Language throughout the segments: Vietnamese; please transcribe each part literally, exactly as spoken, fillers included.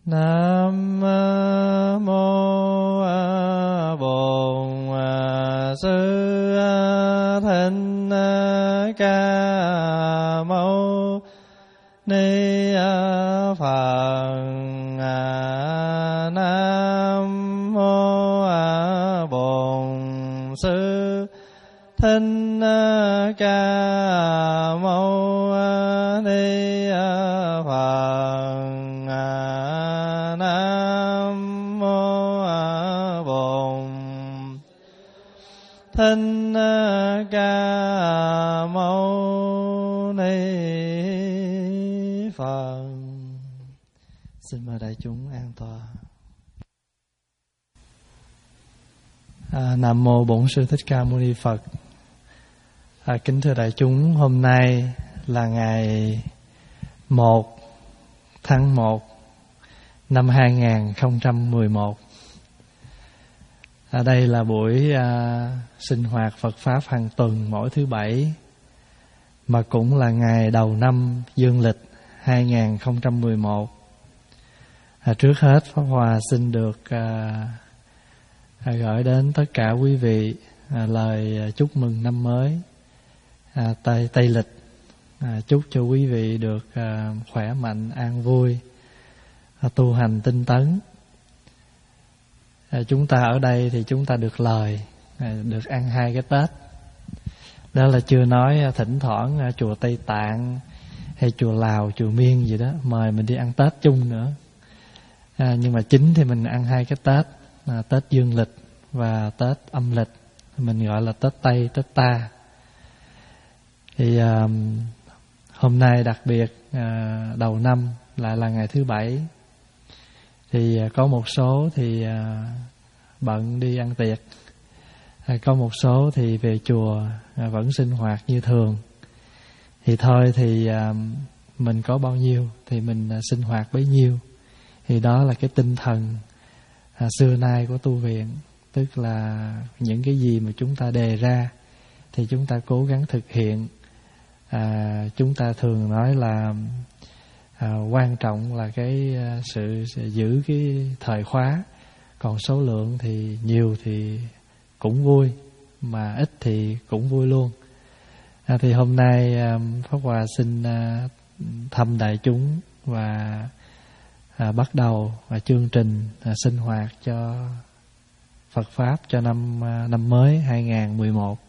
Nam mô Bổn Sư Thích Ca Mâu Ni Phật. Nam mô Bổn Sư Thích Ca Mâu Ni Phật. Nam mô Bổn Thích Ca Mâu Ni Phật. Xin mời đại chúng an tọa. À, Nam mô Bổn Sư Thích Ca Mâu Ni Phật. À, kính thưa đại chúng, hôm nay là ngày một tháng một năm hai nghìn không trăm mười một. À, đây là buổi à, sinh hoạt Phật Pháp hàng tuần mỗi thứ Bảy, mà cũng là ngày đầu năm dương lịch hai nghìn không trăm mười một. À, trước hết Pháp Hòa xin được à, à, gửi đến tất cả quý vị à, lời chúc mừng năm mới à, Tây, Tây Lịch. à, Chúc cho quý vị được à, khỏe mạnh, an vui, à, tu hành tinh tấn. à, Chúng ta ở đây thì chúng ta được lời, à, được ăn hai cái Tết. Đó là chưa nói à, thỉnh thoảng à, chùa Tây Tạng hay chùa Lào, chùa Miên gì đó mời mình đi ăn Tết chung nữa. à, Nhưng mà chính thì mình ăn hai cái Tết, à, Tết dương lịch và Tết âm lịch. Mình gọi là Tết Tây, Tết Ta. Thì à, hôm nay đặc biệt à, đầu năm lại là ngày thứ Bảy. Thì à, có một số thì à, bận đi ăn tiệc, à, có một số thì về chùa à, vẫn sinh hoạt như thường. Thì thôi thì à, mình có bao nhiêu thì mình à, sinh hoạt bấy nhiêu. Thì đó là cái tinh thần à, xưa nay của tu viện. Tức là những cái gì mà chúng ta đề ra thì chúng ta cố gắng thực hiện. à, Chúng ta thường nói là à, quan trọng là cái à, sự, sự giữ cái thời khóa. Còn số lượng thì nhiều thì cũng vui, mà ít thì cũng vui luôn. à, Thì hôm nay à, Pháp Hòa xin à, thăm đại chúng và à, bắt đầu à, chương trình à, sinh hoạt cho Phật Pháp cho năm à, năm mới hai nghìn mười một.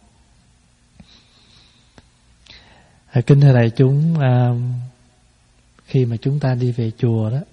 à, Kính thưa đại chúng, à, khi mà chúng ta đi về chùa đó,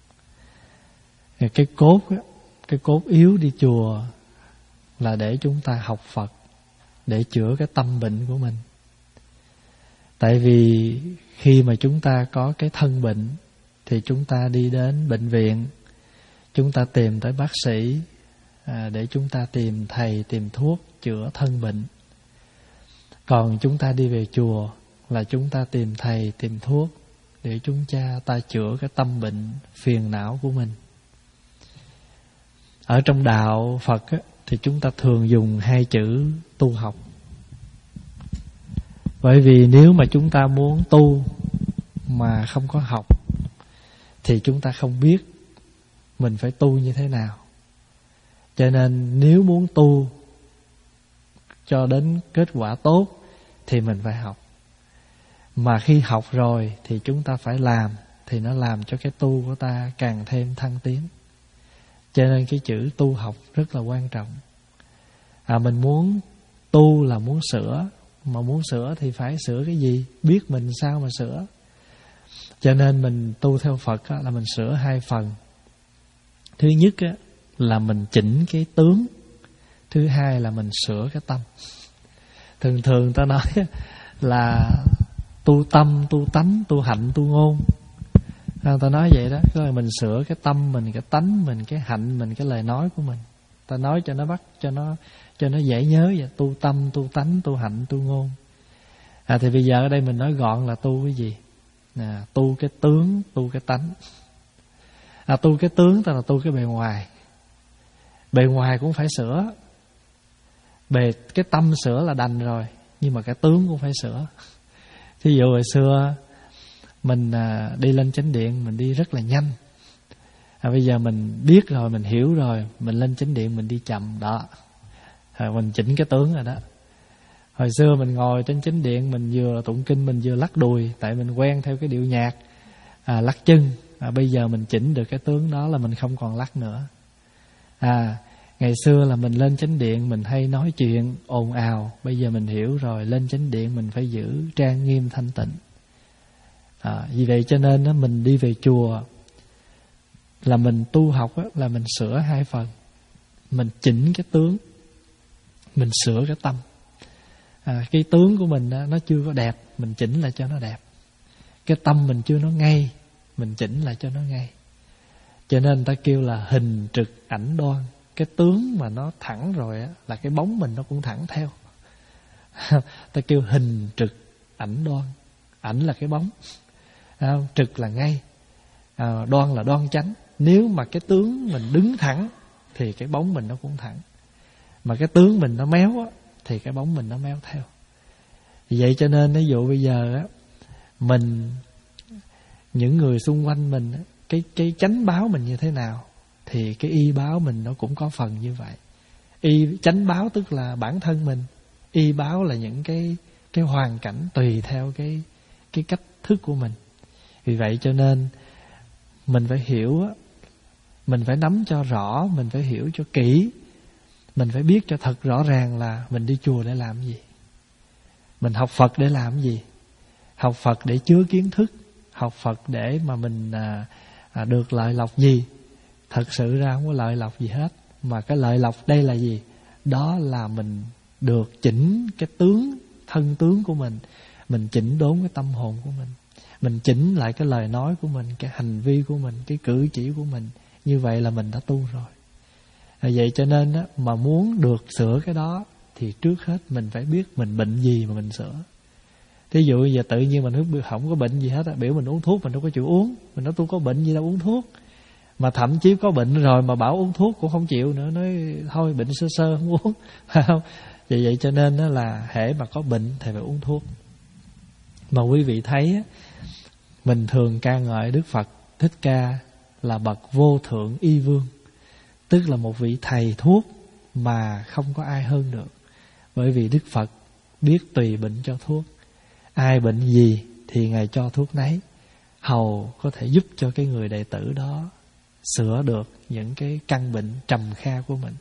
cái cốt đó, cái cốt yếu đi chùa là để chúng ta học Phật, để chữa cái tâm bệnh của mình. Tại vì khi mà chúng ta có cái thân bệnh thì chúng ta đi đến bệnh viện, chúng ta tìm tới bác sĩ à, để chúng ta tìm thầy, tìm thuốc chữa thân bệnh. Còn chúng ta đi về chùa là chúng ta tìm thầy, tìm thuốc để chúng ta, ta chữa cái tâm bệnh, phiền não của mình. Ở trong đạo Phật á, thì chúng ta thường dùng hai chữ tu học. Bởi vì nếu mà chúng ta muốn tu mà không có học thì chúng ta không biết mình phải tu như thế nào. Cho nên nếu muốn tu cho đến kết quả tốt thì mình phải học. Mà khi học rồi thì chúng ta phải làm, thì nó làm cho cái tu của ta càng thêm thăng tiến. Cho nên cái chữ tu học rất là quan trọng. à, Mình muốn tu là muốn sửa. Mà muốn sửa thì phải sửa cái gì? Biết mình sao mà sửa. Cho nên mình tu theo Phật á, là mình sửa hai phần. Thứ nhất á, là mình chỉnh cái tướng. Thứ hai là mình sửa cái tâm. Thường thường ta nói là tu tâm, tu tánh, tu hạnh, tu ngôn. à, Ta nói vậy đó. Tức là mình sửa cái tâm mình, cái tánh mình, cái hạnh mình, cái lời nói của mình. Ta nói cho nó bắt, cho nó cho nó dễ nhớ vậy. Tu tâm, tu tánh, tu hạnh, tu ngôn. à, Thì bây giờ ở đây mình nói gọn là tu cái gì? à, Tu cái tướng, tu cái tánh. à, Tu cái tướng tức là tu cái bề ngoài. Bề ngoài cũng phải sửa. Bề cái tâm sửa là đành rồi, nhưng mà cái tướng cũng phải sửa. Thí dụ hồi xưa mình à, đi lên chánh điện, mình đi rất là nhanh. à, bây giờ mình biết rồi, mình hiểu rồi, mình lên chánh điện mình đi chậm đó, à, mình chỉnh cái tướng rồi đó. Hồi xưa mình ngồi trên chánh điện, mình vừa tụng kinh mình vừa lắc đùi, tại mình quen theo cái điệu nhạc, à, lắc chân. À, bây giờ mình chỉnh được cái tướng đó là mình không còn lắc nữa. À, ngày xưa là mình lên chánh điện mình hay nói chuyện ồn ào, bây giờ mình hiểu rồi, lên chánh điện mình phải giữ trang nghiêm thanh tịnh. À, vì vậy cho nên đó, mình đi về chùa là mình tu học đó, là mình sửa hai phần. Mình chỉnh cái tướng, mình sửa cái tâm. À, cái tướng của mình đó, nó chưa có đẹp, mình chỉnh lại cho nó đẹp. Cái tâm mình chưa nó ngay, mình chỉnh lại cho nó ngay. Cho nên người ta kêu là hình trực ảnh đoan. Cái tướng mà nó thẳng rồi á, là cái bóng mình nó cũng thẳng theo. Ta kêu hình trực ảnh đoan. Ảnh là cái bóng, à, trực là ngay, à, đoan là đoan chánh. Nếu mà cái tướng mình đứng thẳng thì cái bóng mình nó cũng thẳng. Mà cái tướng mình nó méo á, thì cái bóng mình nó méo theo. Vậy cho nên ví dụ bây giờ á, mình, những người xung quanh mình á, cái cái chánh báo mình như thế nào thì cái y báo mình nó cũng có phần như vậy. Y chánh báo tức là bản thân mình, y báo là những cái cái hoàn cảnh tùy theo cái cái cách thức của mình. Vì vậy cho nên mình phải hiểu á, mình phải nắm cho rõ, mình phải hiểu cho kỹ, mình phải biết cho thật rõ ràng là mình đi chùa để làm gì, mình học Phật để làm gì. Học Phật để chứa kiến thức, học Phật để mà mình à, à, được lợi lộc gì. Thật sự ra không có lợi lộc gì hết. Mà cái lợi lộc đây là gì? Đó là mình được chỉnh cái tướng, thân tướng của mình, mình chỉnh đốn cái tâm hồn của mình, mình chỉnh lại cái lời nói của mình, cái hành vi của mình, cái cử chỉ của mình. Như vậy là mình đã tu rồi. À, vậy cho nên á, mà muốn được sửa cái đó thì trước hết mình phải biết mình bệnh gì mà mình sửa. Thí dụ giờ tự nhiên mình không có bệnh gì hết, biểu mình uống thuốc mình đâu có chịu uống. Mình nói tôi có bệnh gì đâu uống thuốc. Mà thậm chí có bệnh rồi mà bảo uống thuốc cũng không chịu nữa, nói thôi bệnh sơ sơ không uống. Không? Vậy vậy cho nên đó là hễ mà có bệnh thì phải uống thuốc. Mà quý vị thấy mình thường ca ngợi Đức Phật Thích Ca là bậc vô thượng y vương, tức là một vị thầy thuốc mà không có ai hơn được. Bởi vì Đức Phật biết tùy bệnh cho thuốc, ai bệnh gì thì Ngài cho thuốc nấy, hầu có thể giúp cho cái người đệ tử đó sửa được những cái căn bệnh trầm kha của mình.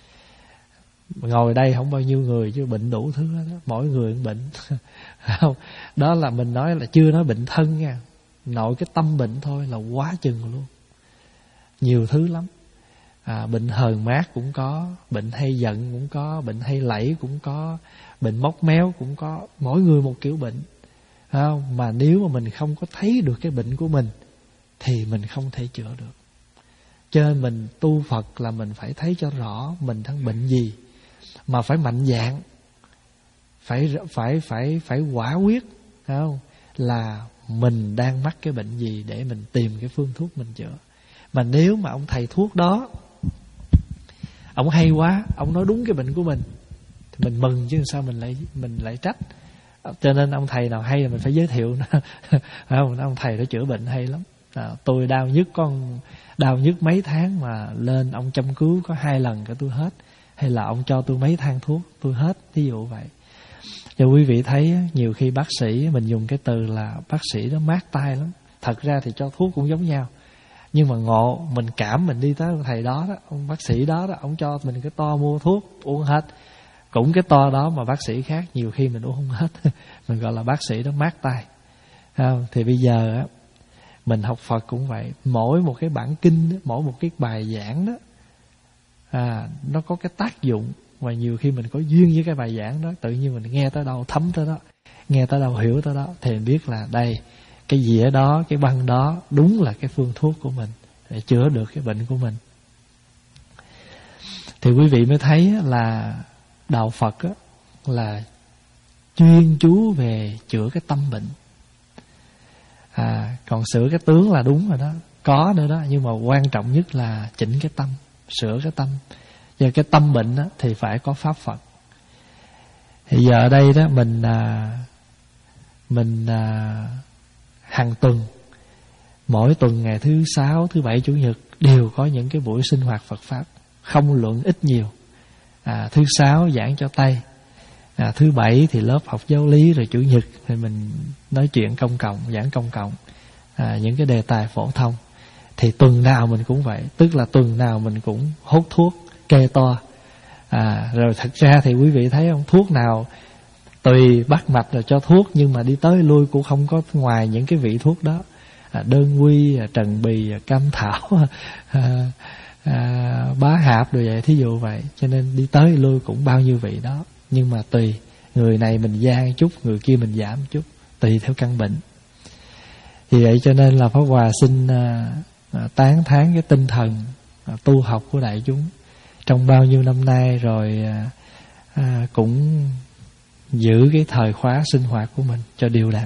Ngồi đây không bao nhiêu người chứ bệnh đủ thứ đó, mỗi người bệnh. Không, đó là mình nói là chưa nói bệnh thân nha, nội cái tâm bệnh thôi là quá chừng luôn, nhiều thứ lắm. À, bệnh hờn mát cũng có, bệnh hay giận cũng có, bệnh hay lẫy cũng có, bệnh móc méo cũng có, mỗi người một kiểu bệnh. Không? Mà nếu mà mình không có thấy được cái bệnh của mình thì mình không thể chữa được. Cho nên mình tu Phật là mình phải thấy cho rõ mình đang bệnh gì, mà phải mạnh dạn, phải phải phải phải quả quyết, không? Là mình đang mắc cái bệnh gì để mình tìm cái phương thuốc mình chữa. Mà nếu mà ông thầy thuốc đó ông hay quá, ông nói đúng cái bệnh của mình thì mình mừng chứ sao mình lại mình lại trách. Cho nên ông thầy nào hay là mình phải giới thiệu. Không, ông thầy đó chữa bệnh hay lắm. À, tôi đau nhức con đau nhức mấy tháng mà lên ông chăm cứu có hai lần cả tôi hết, hay là ông cho tôi mấy thang thuốc tôi hết, ví dụ vậy. Cho quý vị thấy nhiều khi bác sĩ mình dùng cái từ là bác sĩ đó mát tay lắm. Thật ra thì cho thuốc cũng giống nhau, nhưng mà ngộ mình cảm mình đi tới ông thầy đó đó, ông bác sĩ đó đó, ông cho mình cái to mua thuốc uống hết. Cũng cái to đó mà bác sĩ khác nhiều khi mình uống không hết. Mình gọi là bác sĩ đó mát tay. Không? Thì bây giờ á, mình học Phật cũng vậy. Mỗi một cái bản kinh, mỗi một cái bài giảng đó, à, nó có cái tác dụng. Và nhiều khi mình có duyên với cái bài giảng đó, tự nhiên mình nghe tới đâu thấm tới đó, nghe tới đâu hiểu tới đó, thì mình biết là đây, cái dĩa đó, cái băng đó đúng là cái phương thuốc của mình để chữa được cái bệnh của mình. Thì quý vị mới thấy là đạo Phật á, là chuyên chú về chữa cái tâm bệnh. À, còn sửa cái tướng là đúng rồi đó, có nữa đó, nhưng mà quan trọng nhất là chỉnh cái tâm, sửa cái tâm. Giờ cái tâm bệnh đó, thì phải có pháp Phật. Thì giờ ở đây đó mình à, mình à, hàng tuần, mỗi tuần ngày thứ sáu, thứ bảy, chủ nhật đều có những cái buổi sinh hoạt Phật Pháp, không luận ít nhiều. à, Thứ sáu giảng cho Tây, à, thứ bảy thì lớp học giáo lý, rồi chủ nhật thì mình nói chuyện công cộng, giảng công cộng, à, những cái đề tài phổ thông. Thì tuần nào mình cũng vậy, tức là tuần nào mình cũng hút thuốc kê toa. à, Rồi thật ra thì quý vị thấy không, thuốc nào tùy bắt mạch rồi cho thuốc, nhưng mà đi tới lui cũng không có ngoài những cái vị thuốc đó. à, Đơn quy, à, trần bì, à, cam thảo, à, à, bá hạp rồi vậy, thí dụ vậy. Cho nên đi tới lui cũng bao nhiêu vị đó. Nhưng mà tùy, người này mình gia chút, người kia mình giảm chút, tùy theo căn bệnh. Vì vậy cho nên là Pháp Hòa xin à, à, tán thán cái tinh thần à, tu học của đại chúng trong bao nhiêu năm nay, rồi à, à, cũng giữ cái thời khóa sinh hoạt của mình cho đều đặn.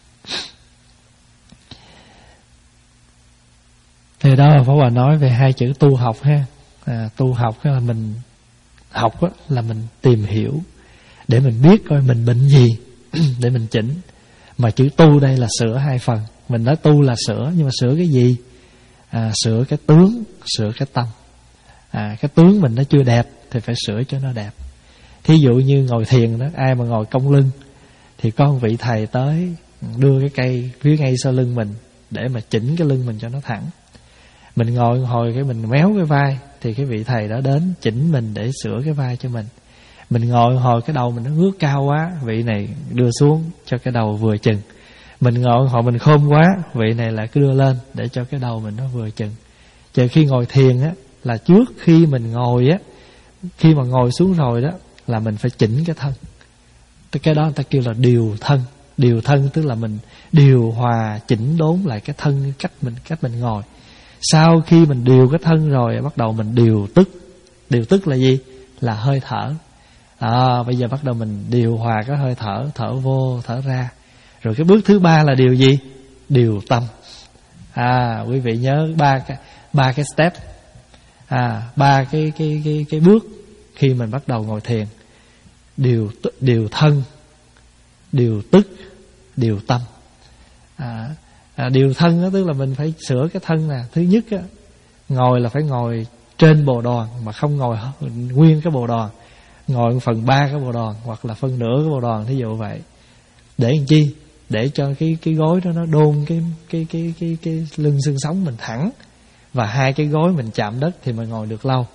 Thì đó là Pháp Hòa nói về hai chữ tu học ha. à, Tu học là mình học á, là mình tìm hiểu để mình biết coi mình bệnh gì để mình chỉnh. Mà chữ tu đây là sửa hai phần. Mình nói tu là sửa, nhưng mà sửa cái gì? à, Sửa cái tướng, sửa cái tâm. à, Cái tướng mình nó chưa đẹp thì phải sửa cho nó đẹp. Thí dụ như ngồi thiền đó, ai mà ngồi cong lưng thì có một vị thầy tới đưa cái cây phía ngay sau lưng mình để mà chỉnh cái lưng mình cho nó thẳng. Mình ngồi hồi cái mình méo cái vai thì cái vị thầy đó đến chỉnh mình để sửa cái vai cho mình. Mình ngồi hồi cái đầu mình nó ngước cao quá, vị này đưa xuống cho cái đầu vừa chừng. Mình ngồi hồi mình khom quá, vị này lại cứ đưa lên để cho cái đầu mình nó vừa chừng. Chờ khi ngồi thiền á, là trước khi mình ngồi á, khi mà ngồi xuống rồi đó, là mình phải chỉnh cái thân. Cái đó người ta kêu là điều thân. Điều thân tức là mình điều hòa, chỉnh đốn lại cái thân, cách mình cách mình ngồi. Sau khi mình điều cái thân rồi, bắt đầu mình điều tức. Điều tức là gì? Là hơi thở. à, Bây giờ bắt đầu mình điều hòa cái hơi thở, thở vô, thở ra. Rồi cái bước thứ ba là điều gì? Điều tâm. À, quý vị nhớ ba cái ba cái step, à, ba cái cái cái cái bước khi mình bắt đầu ngồi thiền. Điều điều thân, điều tức, điều tâm. À, à điều thân đó tức là mình phải sửa cái thân nè. Thứ nhất á, ngồi là phải ngồi trên bồ đoàn, mà không ngồi nguyên cái bồ đoàn, ngồi phần ba cái bồ đoàn hoặc là phân nửa cái bồ đoàn, thí dụ vậy. Để làm chi? Để cho cái cái gối đó nó đôn cái cái cái cái cái lưng xương sống mình thẳng, và hai cái gối mình chạm đất thì mình ngồi được lâu.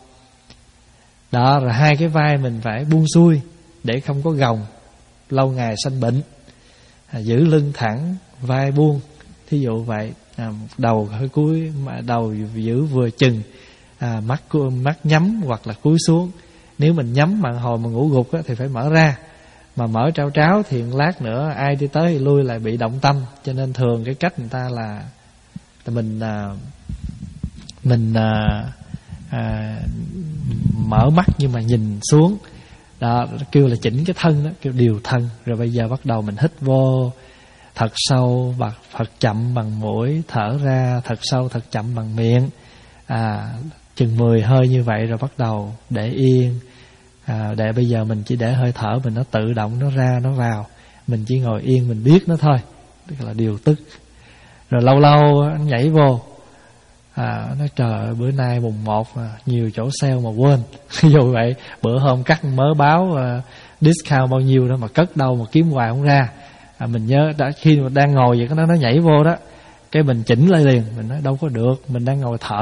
Đó, rồi hai cái vai mình phải buông xuôi để không có gồng, lâu ngày sanh bệnh. à, Giữ lưng thẳng, vai buông, thí dụ vậy. à, Đầu hơi cúi, đầu giữ vừa chừng, à, mắt mắt nhắm hoặc là cúi xuống. Nếu mình nhắm mà hồi mà ngủ gục á, thì phải mở ra. Mà mở trao tráo thì lát nữa ai đi tới thì lui lại bị động tâm. Cho nên thường cái cách người ta là mình à, mình à, à, mở mắt nhưng mà nhìn xuống. Đó, kêu là chỉnh cái thân đó, kêu điều thân. Rồi bây giờ bắt đầu mình hít vô thật sâu, thật chậm bằng mũi, thở ra thật sâu thật chậm bằng miệng. à, Chừng mười hơi như vậy rồi bắt đầu để yên. à, Để bây giờ mình chỉ để hơi thở mình nó tự động nó ra nó vào, mình chỉ ngồi yên mình biết nó thôi, tức là điều tức. Rồi lâu lâu nó nhảy vô, à, nói trời ơi, bữa nay mùng một mà nhiều chỗ sale mà quên. Ví dụ vậy, bữa hôm cắt mớ báo uh, discount bao nhiêu đó mà cất đâu mà kiếm hoài không ra. à, Mình nhớ đã khi mà đang ngồi vậy, nó nó nhảy vô đó, cái mình chỉnh lại liền. Mình nói đâu có được, mình đang ngồi thở.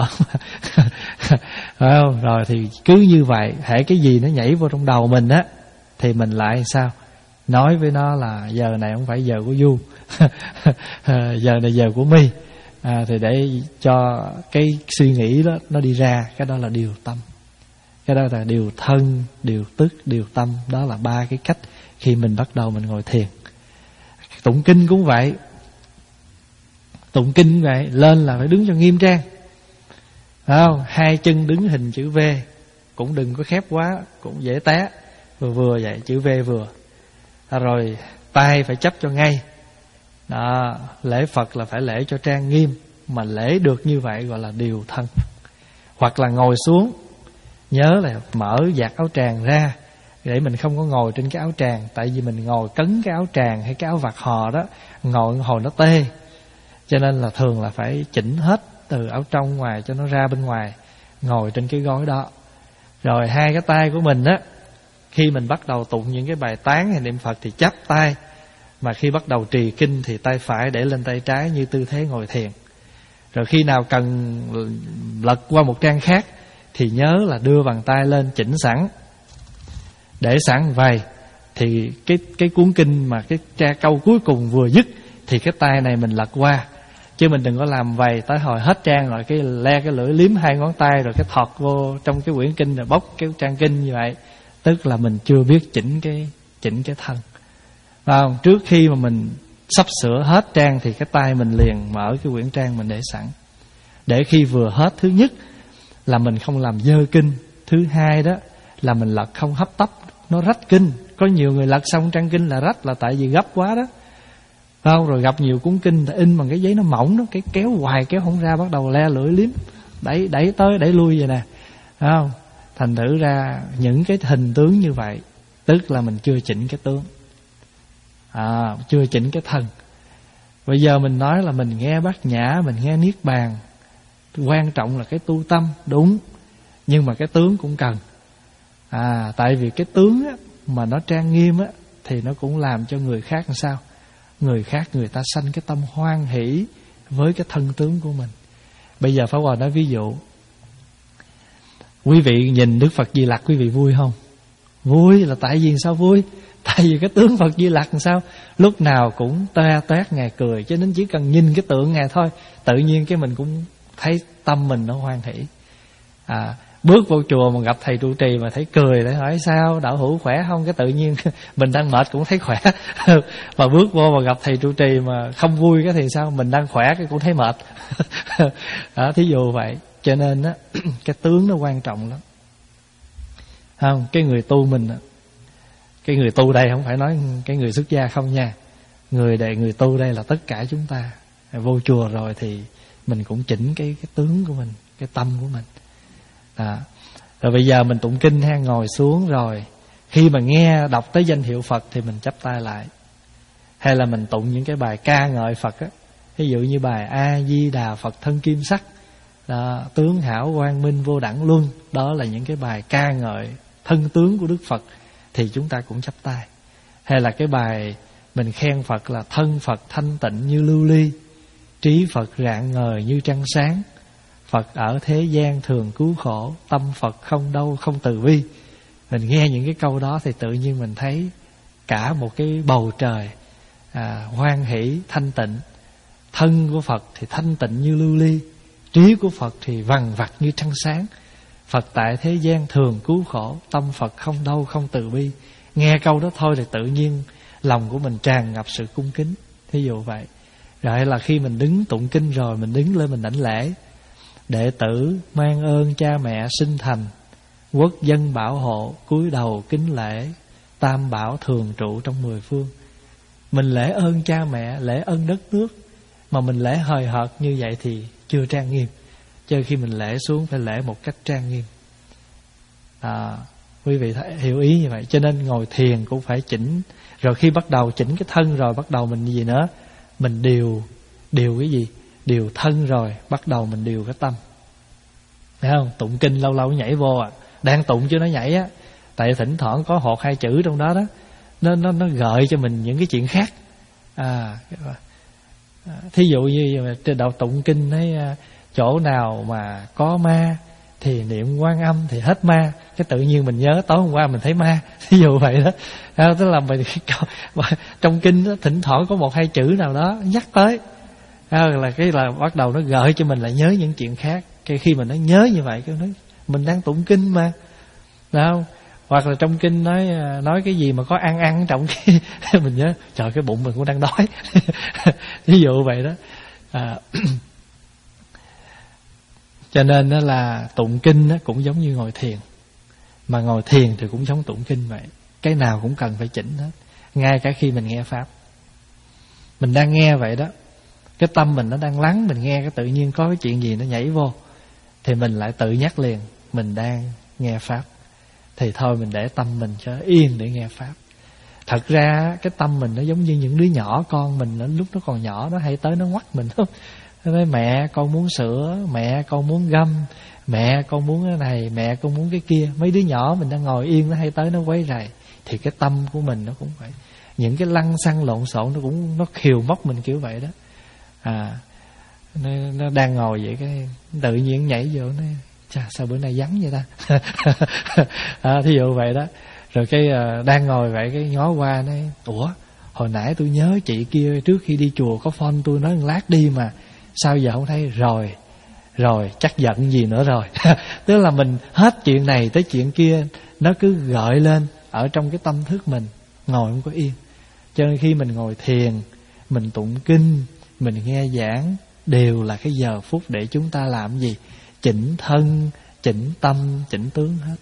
Phải không? Rồi thì cứ như vậy, hễ cái gì nó nhảy vô trong đầu mình á, thì mình lại sao? Nói với nó là giờ này không phải giờ của Du, giờ này giờ của My. à, Thì để cho cái suy nghĩ đó nó đi ra. Cái đó là điều tâm. Cái đó là điều thân, điều tức, điều tâm. Đó là ba cái cách khi mình bắt đầu mình ngồi thiền. Tụng kinh cũng vậy. Tụng kinh cũng vậy. Lên là phải đứng cho nghiêm trang, phải không? Hai chân đứng hình chữ V, cũng đừng có khép quá, cũng dễ té. Vừa vừa vậy, chữ V vừa. à, Rồi tay phải chấp cho ngay. Đó, lễ Phật là phải lễ cho trang nghiêm. Mà lễ được như vậy gọi là điều thân. Hoặc là ngồi xuống, nhớ là mở vạt áo tràng ra, để mình không có ngồi trên cái áo tràng. Tại vì mình ngồi cấn cái áo tràng hay cái áo vạt hò đó, ngồi hồi nó tê. Cho nên là thường là phải chỉnh hết từ áo trong ngoài cho nó ra bên ngoài, ngồi trên cái gối đó. Rồi hai cái tay của mình á, khi mình bắt đầu tụng những cái bài tán hay niệm Phật thì chắp tay, mà khi bắt đầu trì kinh thì tay phải để lên tay trái như tư thế ngồi thiền. Rồi khi nào cần lật qua một trang khác thì nhớ là đưa bàn tay lên chỉnh sẵn, để sẵn vậy. Thì cái cái cuốn kinh mà cái tra câu cuối cùng vừa dứt thì cái tay này mình lật qua. Chứ mình đừng có làm vậy tới hồi hết trang rồi cái le cái lưỡi liếm hai ngón tay rồi cái thọt vô trong cái quyển kinh rồi bóc cái trang kinh như vậy. Tức là mình chưa biết chỉnh cái chỉnh cái thân. Phải không? Trước khi mà mình sắp sửa hết trang thì cái tay mình liền mở cái quyển trang mình để sẵn, để khi vừa hết thứ nhất là mình không làm dơ kinh, thứ hai đó là mình lật không hấp tấp nó rách kinh. Có nhiều người lật xong trang kinh là rách là tại vì gấp quá đó. Không, rồi gặp nhiều cuốn kinh in bằng cái giấy nó mỏng đó, cái kéo hoài kéo không ra, bắt đầu le lưỡi liếm, đẩy đẩy tới đẩy lui vậy nè. Không? Thành thử ra những cái hình tướng như vậy tức là mình chưa chỉnh cái tướng, à, chưa chỉnh cái thân. Bây giờ mình nói là mình nghe Bát Nhã, mình nghe Niết Bàn, quan trọng là cái tu tâm, đúng. Nhưng mà cái tướng cũng cần. À, tại vì cái tướng á, mà nó trang nghiêm á, thì nó cũng làm cho người khác làm sao? Người khác người ta sanh cái tâm hoan hỷ với cái thân tướng của mình. Bây giờ Pháp Hòa nói ví dụ, quý vị nhìn Đức Phật Di Lặc quý vị vui không? Vui là tại vì sao vui? Tại vì cái tướng Phật Di Lặc làm sao? Lúc nào cũng toe toét Ngài cười, cho nên chỉ cần nhìn cái tượng Ngài thôi, tự nhiên cái mình cũng thấy tâm mình nó hoan hỷ. À, bước vô chùa mà gặp thầy trụ trì mà thấy cười để hỏi sao đạo hữu khỏe không, cái tự nhiên mình đang mệt cũng thấy khỏe. Mà bước vô mà gặp thầy trụ trì mà không vui cái thì sao, mình đang khỏe cái cũng thấy mệt. Đó, thí dụ vậy. Cho nên á, cái tướng nó quan trọng lắm. Không, cái người tu mình, cái người tu đây không phải nói cái người xuất gia không nha. Người đệ người tu đây là tất cả chúng ta. Vô chùa rồi thì mình cũng chỉnh cái cái tướng của mình, cái tâm của mình. À, rồi bây giờ mình tụng kinh ha, ngồi xuống rồi khi mà nghe đọc tới danh hiệu Phật thì mình chắp tay lại. Hay là mình tụng những cái bài ca ngợi Phật á, ví dụ như bài A Di Đà Phật thân kim sắc đó, tướng hảo quang minh vô đẳng luân, đó là những cái bài ca ngợi thân tướng của Đức Phật thì chúng ta cũng chắp tay. Hay là cái bài mình khen Phật là thân Phật thanh tịnh như lưu ly, trí Phật rạng ngời như trăng sáng, Phật ở thế gian thường cứu khổ, tâm Phật không đâu không từ bi. Mình nghe những cái câu đó thì tự nhiên mình thấy cả một cái bầu trời à, hoan hỷ thanh tịnh. Thân của Phật thì thanh tịnh như lưu ly, trí của Phật thì vằng vặc như trăng sáng, Phật tại thế gian thường cứu khổ, tâm Phật không đâu không từ bi. Nghe câu đó thôi thì tự nhiên lòng của mình tràn ngập sự cung kính. Thí dụ vậy. Rồi là khi mình đứng tụng kinh rồi, mình đứng lên mình đảnh lễ. Đệ tử mang ơn cha mẹ sinh thành, quốc dân bảo hộ, cúi đầu kính lễ, tam bảo thường trụ trong mười phương. Mình lễ ơn cha mẹ, lễ ơn đất nước, mà mình lễ hời hợt như vậy thì chưa trang nghiêm. Chứ khi mình lễ xuống phải lễ một cách trang nghiêm. À, quý vị thấy, hiểu ý như vậy. Cho nên ngồi thiền cũng phải chỉnh. Rồi khi bắt đầu chỉnh cái thân rồi, bắt đầu mình gì nữa? Mình điều, điều cái gì? Điều thân rồi, bắt đầu mình điều cái tâm. Thấy không? Tụng kinh lâu lâu nhảy vô à. Đang tụng chứ nó nhảy á. Tại thỉnh thoảng có một hai chữ trong đó đó, Nó, nó, nó gợi cho mình những cái chuyện khác. À, thí dụ như trên đạo tụng kinh thấy chỗ nào mà có ma thì niệm Quan Âm thì hết ma. Cái tự nhiên mình nhớ tối hôm qua mình thấy ma. Thí dụ vậy đó. À, tức là mình trong kinh đó, thỉnh thoảng có một hai chữ nào đó nhắc tới. À, là cái là bắt đầu nó gợi cho mình lại nhớ những chuyện khác. Cái khi mình nó nhớ như vậy, cái nói mình đang tụng kinh mà, đúng không? Hoặc là trong kinh nói nói cái gì mà có ăn ăn trong cái mình nhớ, trời cái bụng mình cũng đang đói. Ví dụ vậy đó. À, cho nên đó là tụng kinh đó cũng giống như ngồi thiền. Mà ngồi thiền thì cũng giống tụng kinh vậy. Cái nào cũng cần phải chỉnh hết. Ngay cả khi mình nghe Pháp, mình đang nghe vậy đó, cái tâm mình nó đang lắng, mình nghe cái tự nhiên có cái chuyện gì nó nhảy vô, thì mình lại tự nhắc liền mình đang nghe Pháp. Thì thôi mình để tâm mình cho yên để nghe Pháp. Thật ra cái tâm mình nó giống như những đứa nhỏ, con mình nó, lúc nó còn nhỏ nó hay tới nó ngoắt mình không? Nó nói mẹ con muốn sữa, mẹ con muốn găm, mẹ con muốn cái này, mẹ con muốn cái kia. Mấy đứa nhỏ mình đang ngồi yên nó hay tới nó quấy rầy. Thì cái tâm của mình nó cũng vậy. Những cái lăng xăng lộn xộn nó cũng nó khiều móc mình kiểu vậy đó. À, nó, nó đang ngồi vậy cái tự nhiên nhảy vô nó, chà sao bữa nay vắng vậy ta. À, thí dụ vậy đó. Rồi cái uh, đang ngồi vậy cái ngó qua nói, ủa hồi nãy tôi nhớ chị kia trước khi đi chùa có phone tôi nói một lát đi mà sao giờ không thấy. Rồi Rồi chắc giận gì nữa rồi. Tức là mình hết chuyện này tới chuyện kia, nó cứ gợi lên ở trong cái tâm thức mình, ngồi không có yên. Cho nên khi mình ngồi thiền, mình tụng kinh, mình nghe giảng, đều là cái giờ phút để chúng ta làm gì? Chỉnh thân, chỉnh tâm, chỉnh tướng hết.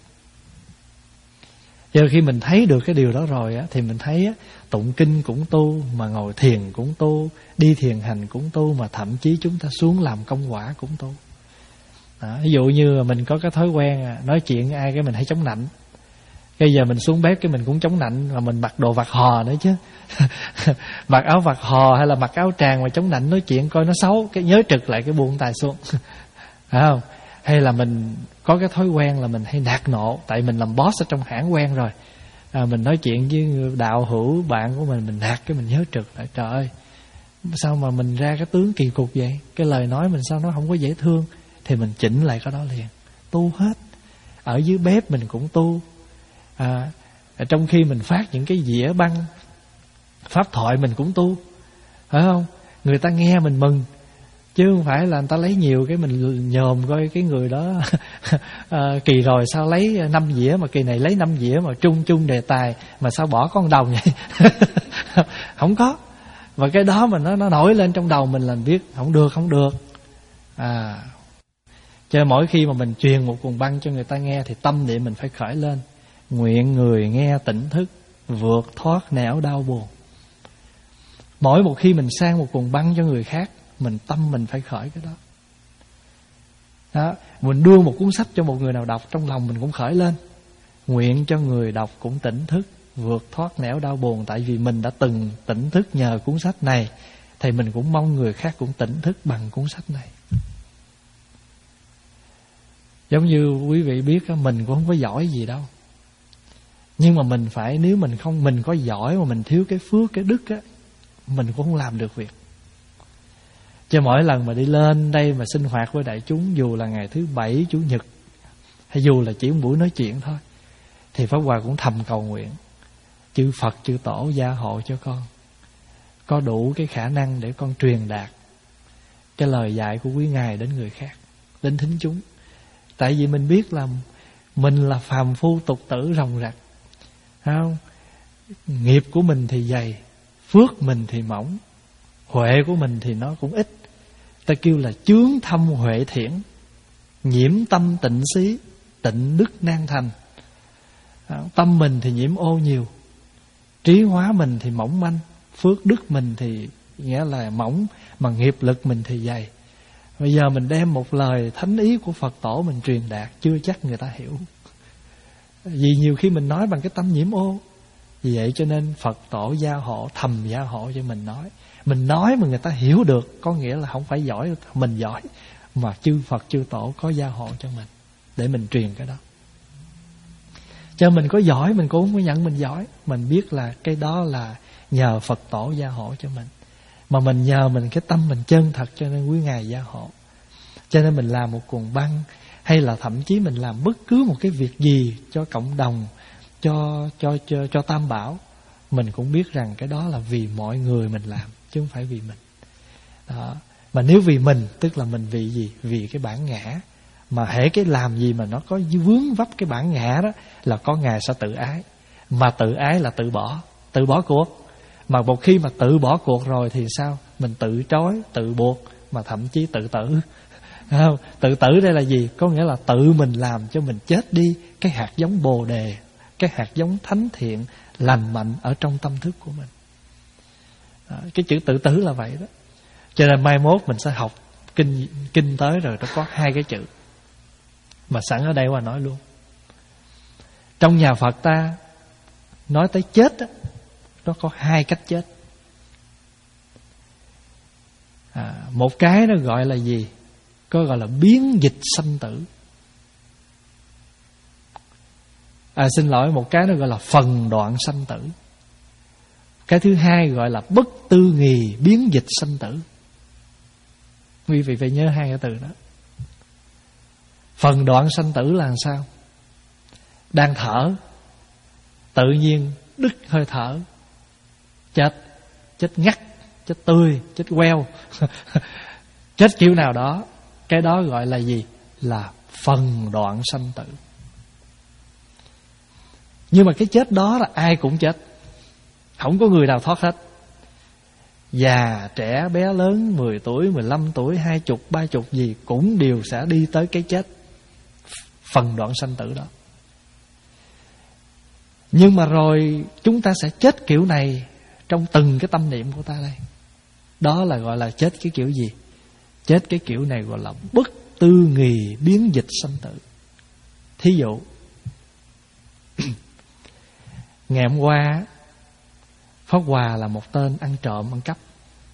Cho nên khi mình thấy được cái điều đó rồi á, thì mình thấy á, tụng kinh cũng tu, mà ngồi thiền cũng tu, đi thiền hành cũng tu, mà thậm chí chúng ta xuống làm công quả cũng tu. Đó, ví dụ như mình có cái thói quen à, nói chuyện ai cái mình hay chống nạnh. Bây giờ mình xuống bếp cái mình cũng chống nạnh, mà mình mặc đồ vạt hò nữa chứ. Mặc áo vạt hò hay là mặc áo tràng mà chống nạnh nói chuyện coi nó xấu, cái nhớ trực lại cái buông tay xuống. Phải không? Hay là mình có cái thói quen là mình hay nạt nộ, tại mình làm boss ở trong hãng quen rồi. À, mình nói chuyện với đạo hữu bạn của mình, mình nạt cái mình nhớ trực lại, trời ơi sao mà mình ra cái tướng kỳ cục vậy, cái lời nói mình sao nó không có dễ thương. Thì mình chỉnh lại cái đó liền, tu hết. Ở dưới bếp mình cũng tu. À, trong khi mình phát những cái dĩa băng pháp thoại mình cũng tu, phải không? Người ta nghe mình mừng, chứ không phải là người ta lấy nhiều cái mình nhòm coi cái người đó. À, kỳ rồi sao lấy năm dĩa mà kỳ này lấy năm dĩa mà chung chung đề tài mà sao bỏ con đồng vậy. Không có. Và cái đó mà nó nó nổi lên trong đầu mình là mình biết không được, không được. À, cho nên mỗi khi mà mình truyền một cuồng băng cho người ta nghe thì tâm niệm mình phải khởi lên: nguyện người nghe tỉnh thức, vượt thoát nẻo đau buồn. Mỗi một khi mình sang một cuồng băng cho người khác, mình tâm mình phải khởi cái đó. Đó, mình đưa một cuốn sách cho một người nào đọc, trong lòng mình cũng khởi lên: nguyện cho người đọc cũng tỉnh thức, vượt thoát nẻo đau buồn. Tại vì mình đã từng tỉnh thức nhờ cuốn sách này, thì mình cũng mong người khác cũng tỉnh thức bằng cuốn sách này. Giống như quý vị biết, mình cũng không có giỏi gì đâu, nhưng mà mình phải, nếu mình không mình có giỏi mà mình thiếu cái phước, cái đức á, mình cũng không làm được việc. Cho mỗi lần mà đi lên đây mà sinh hoạt với đại chúng, dù là ngày thứ bảy, chủ nhật, hay dù là chỉ một buổi nói chuyện thôi, thì Pháp Hòa cũng thầm cầu nguyện: chư Phật, chư Tổ gia hộ cho con có đủ cái khả năng để con truyền đạt cái lời dạy của quý Ngài đến người khác, đến thính chúng. Tại vì mình biết là mình là phàm phu tục tử ròng rạc, không? Nghiệp của mình thì dày, phước mình thì mỏng, huệ của mình thì nó cũng ít. Ta kêu là chướng thâm huệ thiển, nhiễm tâm tịnh xí, tịnh đức nan thành. Tâm mình thì nhiễm ô nhiều, trí hóa mình thì mỏng manh, phước đức mình thì nghĩa là mỏng, mà nghiệp lực mình thì dày. Bây giờ mình đem một lời thánh ý của Phật Tổ mình truyền đạt, chưa chắc người ta hiểu. Vì nhiều khi mình nói bằng cái tâm nhiễm ô. Vì vậy cho nên Phật Tổ gia hộ, thầm gia hộ cho mình nói. Mình nói mà người ta hiểu được, có nghĩa là không phải giỏi mình giỏi, mà chư Phật chư Tổ có gia hộ cho mình, để mình truyền cái đó. Cho mình có giỏi mình cũng không có nhận mình giỏi. Mình biết là cái đó là nhờ Phật Tổ gia hộ cho mình, mà mình nhờ mình cái tâm mình chân thật, cho nên quý Ngài gia hộ. Cho nên mình làm một cuồng băng, hay là thậm chí mình làm bất cứ một cái việc gì cho cộng đồng, cho cho cho cho Tam Bảo, mình cũng biết rằng cái đó là vì mọi người mình làm, chứ không phải vì mình. Đó. Mà nếu vì mình, tức là mình vì gì? Vì cái bản ngã. Mà hễ cái làm gì mà nó có vướng vấp cái bản ngã đó, là có Ngài sẽ tự ái. Mà tự ái là tự bỏ, tự bỏ cuộc. Mà một khi mà tự bỏ cuộc rồi thì sao? Mình tự trói, tự buộc, mà thậm chí tự tử. Không? Tự tử đây là gì? Có nghĩa là tự mình làm cho mình chết đi cái hạt giống Bồ Đề, cái hạt giống thánh thiện, lành mạnh ở trong tâm thức của mình. Đó, cái chữ tự tử là vậy đó. Cho nên mai mốt mình sẽ học kinh kinh tới rồi, nó có hai cái chữ mà sẵn ở đây qua nói luôn. Trong nhà Phật ta nói tới chết đó, nó có hai cách chết. à, Một cái nó gọi là gì? Có gọi là biến dịch sanh tử. À, xin lỗi, một cái nó gọi là phần đoạn sanh tử. Cái thứ hai gọi là bất tư nghì biến dịch sanh tử. Quý vị phải nhớ hai cái từ đó. Phần đoạn sanh tử là làm sao? Đang thở, tự nhiên đứt hơi thở, chết. Chết ngắt, chết tươi, chết queo. Chết kiểu nào đó. Cái đó gọi là gì? Là phần đoạn sanh tử. Nhưng mà cái chết đó là ai cũng chết, không có người nào thoát hết. Già, trẻ, bé, lớn, mười tuổi, mười lăm tuổi, hai chục, ba chục gì cũng đều sẽ đi tới cái chết phần đoạn sanh tử đó. Nhưng mà rồi chúng ta sẽ chết kiểu này trong từng cái tâm niệm của ta đây. Đó là gọi là chết cái kiểu gì? Chết cái kiểu này gọi là bất tư nghì biến dịch sanh tử. Thí dụ ngày hôm qua Pháp Hòa là một tên ăn trộm, ăn cắp.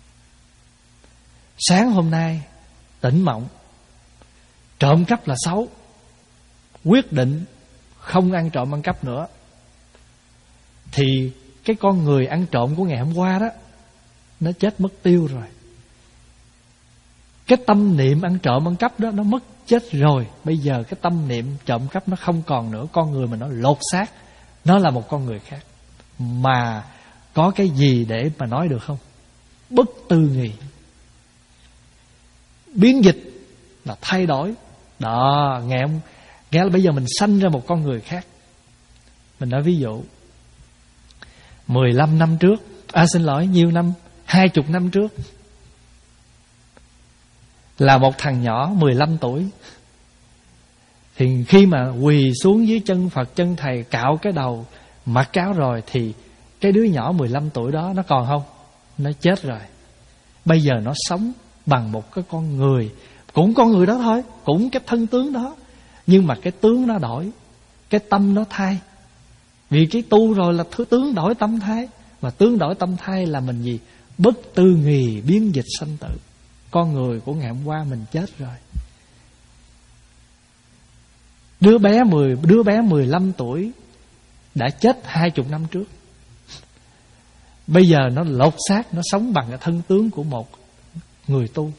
Sáng hôm nay tỉnh mộng, trộm cắp là xấu, quyết định không ăn trộm ăn cắp nữa. Thì cái con người ăn trộm của ngày hôm qua đó, nó chết mất tiêu rồi. Cái tâm niệm ăn trộm ăn cắp đó nó mất chết rồi. Bây giờ cái tâm niệm trộm cắp nó không còn nữa. Con người mà nó lột xác, nó là một con người khác. Mà có cái gì để mà nói được không? Bất tư nghì. Biến dịch là thay đổi. Đó, nghe không? Nghe là bây giờ mình sanh ra một con người khác. Mình nói ví dụ mười lăm năm trước, À xin lỗi, nhiêu năm? hai mươi năm trước, là một thằng nhỏ mười lăm tuổi. Thì khi mà quỳ xuống dưới chân Phật, chân thầy, cạo cái đầu, mặc áo rồi, thì cái đứa nhỏ mười lăm tuổi đó nó còn không? Nó chết rồi. Bây giờ nó sống bằng một cái con người, cũng con người đó thôi, cũng cái thân tướng đó, nhưng mà cái tướng nó đổi, cái tâm nó thay. Vì cái tu rồi là thứ tướng đổi tâm thay. Mà tướng đổi tâm thay là mình gì? Bất tư nghì biến dịch sanh tử. Con người của ngày hôm qua mình chết rồi. Đứa bé mười đứa bé mười lăm tuổi đã chết hai mươi năm trước. Bây giờ nó lột xác, nó sống bằng cái thân tướng của một người tu.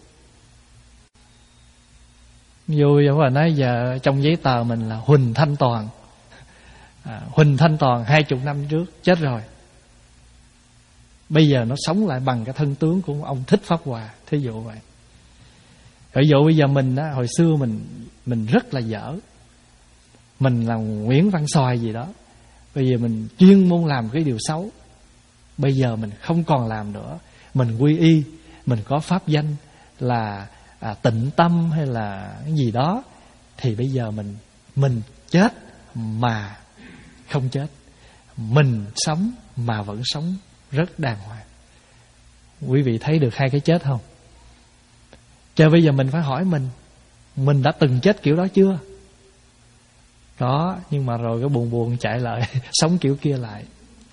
Vui không? Và nói giờ trong giấy tờ mình là Huỳnh Thanh Toàn. à, Huỳnh Thanh Toàn hai mươi năm trước chết rồi. Bây giờ nó sống lại bằng cái thân tướng của ông Thích Pháp Hòa. Thí dụ vậy. Ví dụ bây giờ mình á, hồi xưa mình mình rất là dở, mình là Nguyễn Văn Xoài gì đó. Bây giờ mình chuyên môn làm cái điều xấu. Bây giờ mình không còn làm nữa. Mình quy y, mình có pháp danh là à, Tịnh Tâm hay là cái gì đó. Thì bây giờ mình Mình chết mà không chết, mình sống mà vẫn sống rất đàng hoàng. Quý vị thấy được hai cái chết không? Chờ bây giờ mình phải hỏi mình, mình đã từng chết kiểu đó chưa? Có, nhưng mà rồi cái buồn buồn chạy lại sống kiểu kia lại.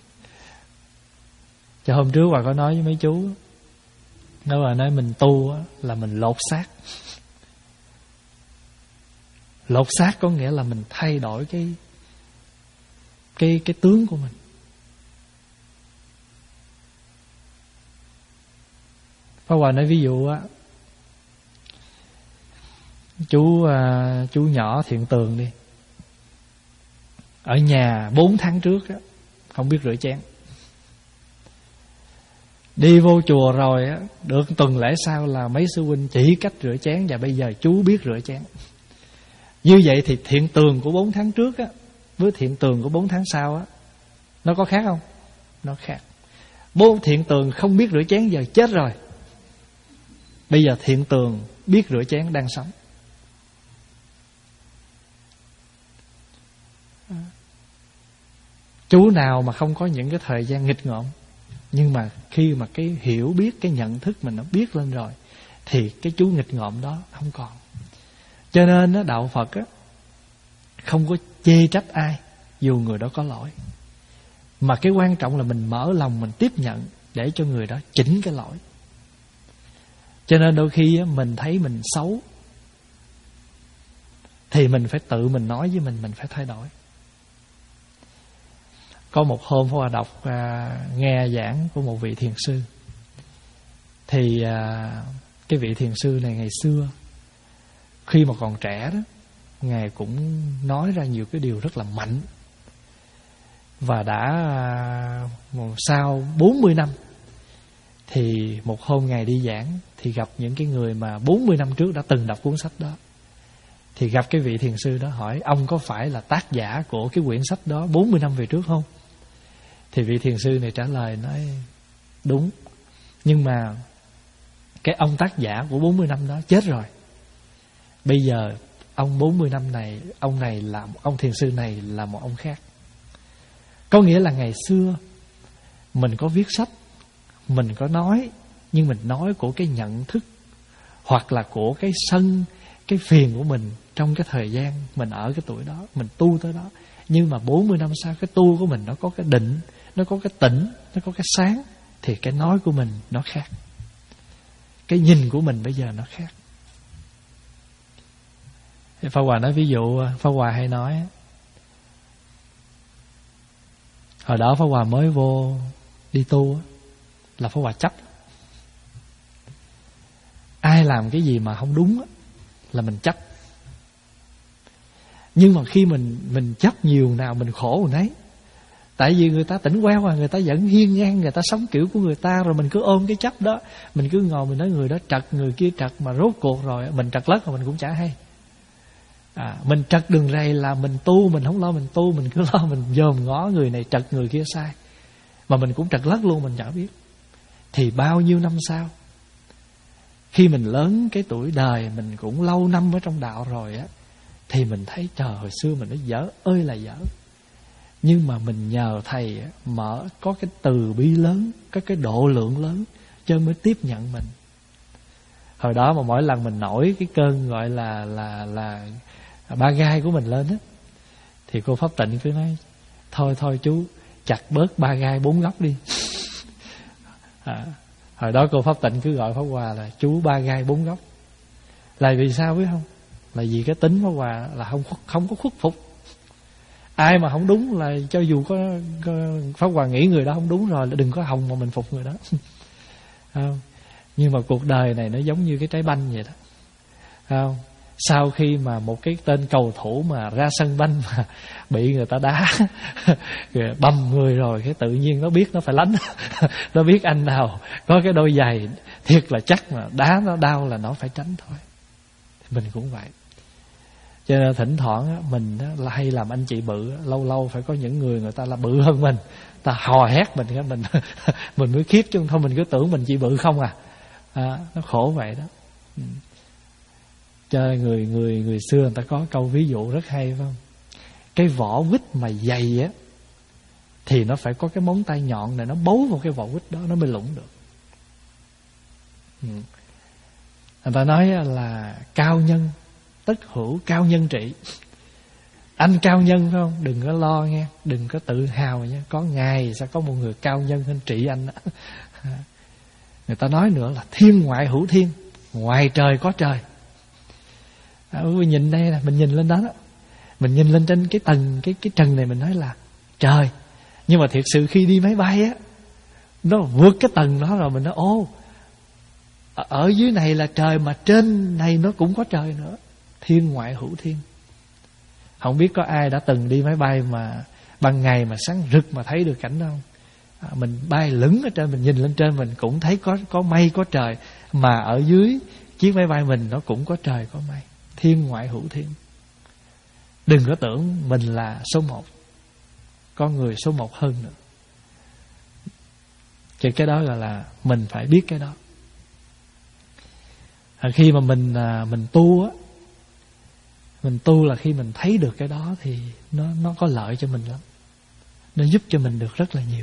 Cho hôm trước bà có nói với mấy chú, nói bà nói mình tu là mình lột xác. Lột xác có nghĩa là mình thay đổi cái cái cái tướng của mình. Pháp Hòa nói ví dụ á, chú à, chú nhỏ Thiện Tường đi, ở nhà bốn tháng trước á, không biết rửa chén. Đi vô chùa rồi á, được tuần lễ sau là mấy sư huynh chỉ cách rửa chén, và bây giờ chú biết rửa chén. Như vậy thì Thiện Tường của bốn tháng trước á với Thiện Tường của bốn tháng sau á, nó có khác không? Nó khác. Bố Thiện Tường không biết rửa chén giờ chết rồi. Bây giờ Thiện Tường biết rửa chén đang sống. Chú nào mà không có những cái thời gian nghịch ngợm, nhưng mà khi mà cái hiểu biết, cái nhận thức mình nó biết lên rồi, thì cái chú nghịch ngợm đó không còn. Cho nên đó, đạo Phật á, không có chê trách ai dù người đó có lỗi, mà cái quan trọng là mình mở lòng, mình tiếp nhận để cho người đó chỉnh cái lỗi. Cho nên đôi khi mình thấy mình xấu thì mình phải tự mình nói với mình, mình phải thay đổi. Có một hôm Pháp Hòa đọc à, nghe giảng của một vị thiền sư. Thì à, cái vị thiền sư này ngày xưa khi mà còn trẻ đó, Ngài cũng nói ra nhiều cái điều rất là mạnh. Và đã à, sau bốn mươi năm thì một hôm Ngài đi giảng thì gặp những cái người mà bốn mươi năm trước đã từng đọc cuốn sách đó. Thì gặp cái vị thiền sư đó hỏi: ông có phải là tác giả của cái quyển sách đó bốn mươi năm về trước không? Thì vị thiền sư này trả lời nói: đúng. Nhưng mà cái ông tác giả của bốn mươi năm đó chết rồi. Bây giờ ông bốn mươi năm này, ông này là ông thiền sư này là một ông khác. Có nghĩa là ngày xưa mình có viết sách, mình có nói, nhưng mình nói của cái nhận thức hoặc là của cái sân, cái phiền của mình trong cái thời gian mình ở cái tuổi đó, mình tu tới đó. Nhưng mà bốn mươi năm sau, cái tu của mình nó có cái định, nó có cái tỉnh, nó có cái sáng, thì cái nói của mình nó khác. Cái nhìn của mình bây giờ nó khác. Pháp Hòa nói ví dụ, Pháp Hòa hay nói hồi đó Pháp Hòa mới vô đi tu là Pháp Hòa chấp. Ai làm cái gì mà không đúng là mình chấp. Nhưng mà khi mình mình chấp nhiều nào mình khổ rồi đấy. Tại vì người ta tỉnh queo, người ta vẫn hiên ngang, người ta sống kiểu của người ta, rồi mình cứ ôm cái chấp đó, mình cứ ngồi mình nói người đó trật, người kia trật, mà rốt cuộc rồi mình trật lất rồi mình cũng chả hay. À, mình trật đường rầy là mình tu, mình không lo mình tu, mình cứ lo mình dòm ngó người này trật người kia sai, mà mình cũng trật lất luôn, mình chả biết. Thì bao nhiêu năm sau, khi mình lớn cái tuổi đời, mình cũng lâu năm ở trong đạo rồi á, thì mình thấy trời, hồi xưa mình nói dở ơi là dở. Nhưng mà mình nhờ thầy mở có cái từ bi lớn, có cái độ lượng lớn, cho mới tiếp nhận mình. Hồi đó mà mỗi lần mình nổi cái cơn gọi là là là ba gai của mình lên á, thì cô Pháp Tịnh cứ nói: thôi thôi chú chặt bớt ba gai bốn góc đi. à, hồi đó cô Pháp Tịnh cứ gọi Pháp Hòa là chú ba gai bốn góc. Là vì sao biết không? Là vì cái tính Pháp Hòa là không không có khuất phục. Ai mà không đúng là cho dù có, có Pháp Hòa nghĩ người đó không đúng rồi, là đừng có hòng mà mình phục người đó. Không? Nhưng mà cuộc đời này nó giống như cái trái banh vậy đó. Không? Sau khi mà một cái tên cầu thủ mà ra sân banh mà bị người ta đá rồi bầm người rồi, cái tự nhiên nó biết nó phải lánh. Nó biết anh nào có cái đôi giày thiệt là chắc mà đá nó đau là nó phải tránh thôi. Mình cũng vậy. Cho nên thỉnh thoảng mình là hay làm anh chị bự, lâu lâu phải có những người người ta là bự hơn mình, ta hò hét mình, mình mình mới khiếp, chứ không thôi mình cứ tưởng mình chỉ bự không à. à nó khổ vậy đó. Ừ. Cho người người người xưa người ta có câu ví dụ rất hay, phải không? Cái vỏ quýt mà dày á thì nó phải có cái móng tay nhọn này, nó bấu vào cái vỏ quýt đó nó mới lủng được. Ừ. Người ta nói là cao nhân tất hữu cao nhân trị. Anh cao nhân phải không? Đừng có lo nghe, đừng có tự hào nha. Có ngày sẽ có một người cao nhân hơn trị anh đó. Người ta nói nữa là thiên ngoại hữu thiên, ngoài trời có trời. À, mình nhìn đây là mình nhìn lên đó, đó, mình nhìn lên trên cái tầng cái cái trần này mình nói là trời. Nhưng mà thiệt sự khi đi máy bay á, nó vượt cái tầng đó rồi mình nói ô, ở dưới này là trời mà trên này nó cũng có trời nữa. Thiên ngoại hữu thiên. Không biết có ai đã từng đi máy bay mà ban ngày mà sáng rực mà thấy được cảnh đó không? À, mình bay lững ở trên, mình nhìn lên trên mình cũng thấy có có mây có trời, mà ở dưới chiếc máy bay mình nó cũng có trời có mây. Thiên ngoại hữu thiên. Đừng có tưởng mình là số một, có người số một hơn nữa. Thì cái đó là là mình phải biết cái đó. À, khi mà mình à, mình tu á, mình tu là khi mình thấy được cái đó thì nó nó có lợi cho mình lắm. Nó giúp cho mình được rất là nhiều.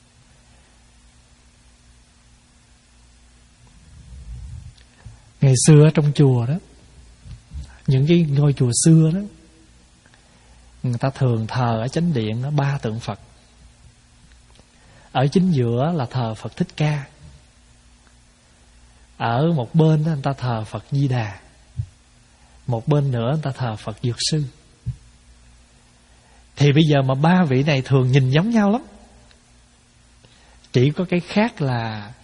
Ngày xưa ở trong chùa đó, những cái ngôi chùa xưa đó, người ta thường thờ ở chánh điện đó ba tượng Phật. Ở chính giữa là thờ Phật Thích Ca. Ở một bên đó, người ta thờ Phật Di Đà, một bên nữa người ta thờ Phật Dược Sư. Thì bây giờ mà ba vị này thường nhìn giống nhau lắm, chỉ có cái khác là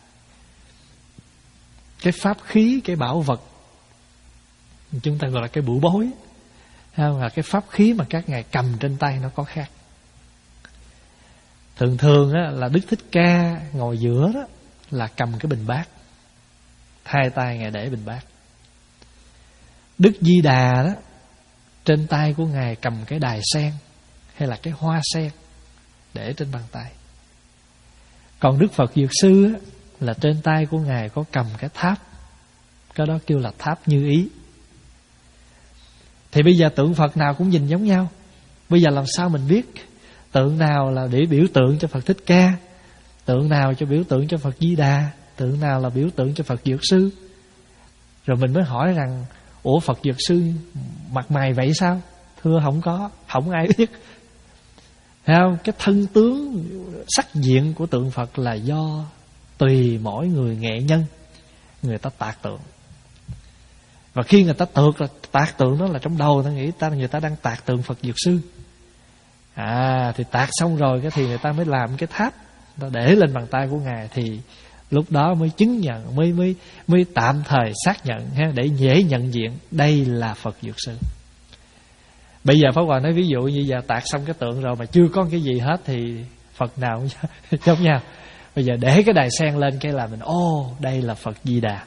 cái pháp khí, cái bảo vật, chúng ta gọi là cái bửu bối, là cái pháp khí mà các ngài cầm trên tay nó có khác. Thường thường á, là Đức Thích Ca ngồi giữa đó là cầm cái bình bát, hai tay ngài để bình bát. Đức Di Đà đó, trên tay của ngài cầm cái đài sen hay là cái hoa sen để trên bàn tay. Còn Đức Phật Dược Sư á, là trên tay của ngài có cầm cái tháp, cái đó kêu là tháp Như Ý. Thì bây giờ tượng Phật nào cũng nhìn giống nhau. Bây giờ làm sao mình biết tượng nào là để biểu tượng cho Phật Thích Ca, tượng nào cho biểu tượng cho Phật Di Đà, tượng nào là biểu tượng cho Phật Dược Sư? Rồi mình mới hỏi rằng, ủa Phật Dược Sư mặt mày vậy sao? Thưa không có, không ai biết. Thấy không? Cái thân tướng sắc diện của tượng Phật là do tùy mỗi người nghệ nhân, người ta tạc tượng. Và khi người ta tược là tạc tượng đó là trong đầu ta nghĩ ta người ta đang tạc tượng Phật Dược Sư. À thì tạc xong rồi cái thì người ta mới làm cái tháp, ta để lên bàn tay của ngài, thì lúc đó mới chứng nhận, mới mới mới tạm thời xác nhận ha, để dễ nhận diện đây là Phật Dược Sư. Bây giờ Pháp Hòa nói ví dụ như giờ tạc xong cái tượng rồi mà chưa có cái gì hết thì Phật nào cũng giống nhau. Bây giờ để cái đài sen lên cái là mình ô đây là Phật Di Đà.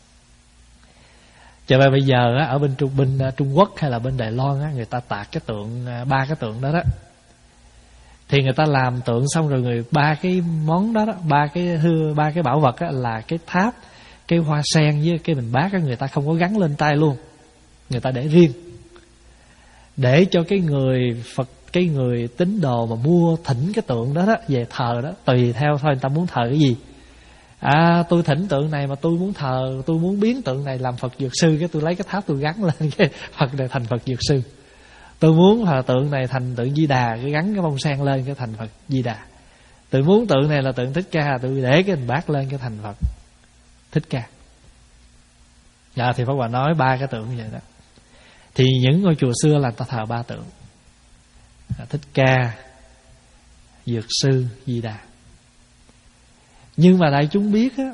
Cho nên bây giờ á, ở bên Trung bên Trung Quốc hay là bên Đài Loan á, người ta tạc cái tượng, ba cái tượng đó đó, thì người ta làm tượng xong rồi người ba cái món đó đó, ba cái hư ba cái bảo vật á, là cái tháp, cái hoa sen với cái bình bát á, người ta không có gắn lên tay luôn, người ta để riêng, để cho cái người Phật, cái người tín đồ mà mua thỉnh cái tượng đó đó về thờ đó, tùy theo thôi người ta muốn thờ cái gì. À tôi thỉnh tượng này mà tôi muốn thờ, tôi muốn biến tượng này làm Phật Dược Sư, cái tôi lấy cái tháp tôi gắn lên cái Phật này thành Phật Dược Sư. Tôi muốn thờ tượng này thành tượng Di Đà, cái gắn cái bông sen lên cái thành Phật Di Đà. Tôi muốn tượng này là tượng Thích Ca, tôi để cái hình bát lên cái thành Phật Thích Ca. Dạ thì Pháp Hòa nói ba cái tượng như vậy đó. Thì những ngôi chùa xưa là ta thờ ba tượng, Thích Ca, Dược Sư, Di Đà. Nhưng mà đại chúng biết á,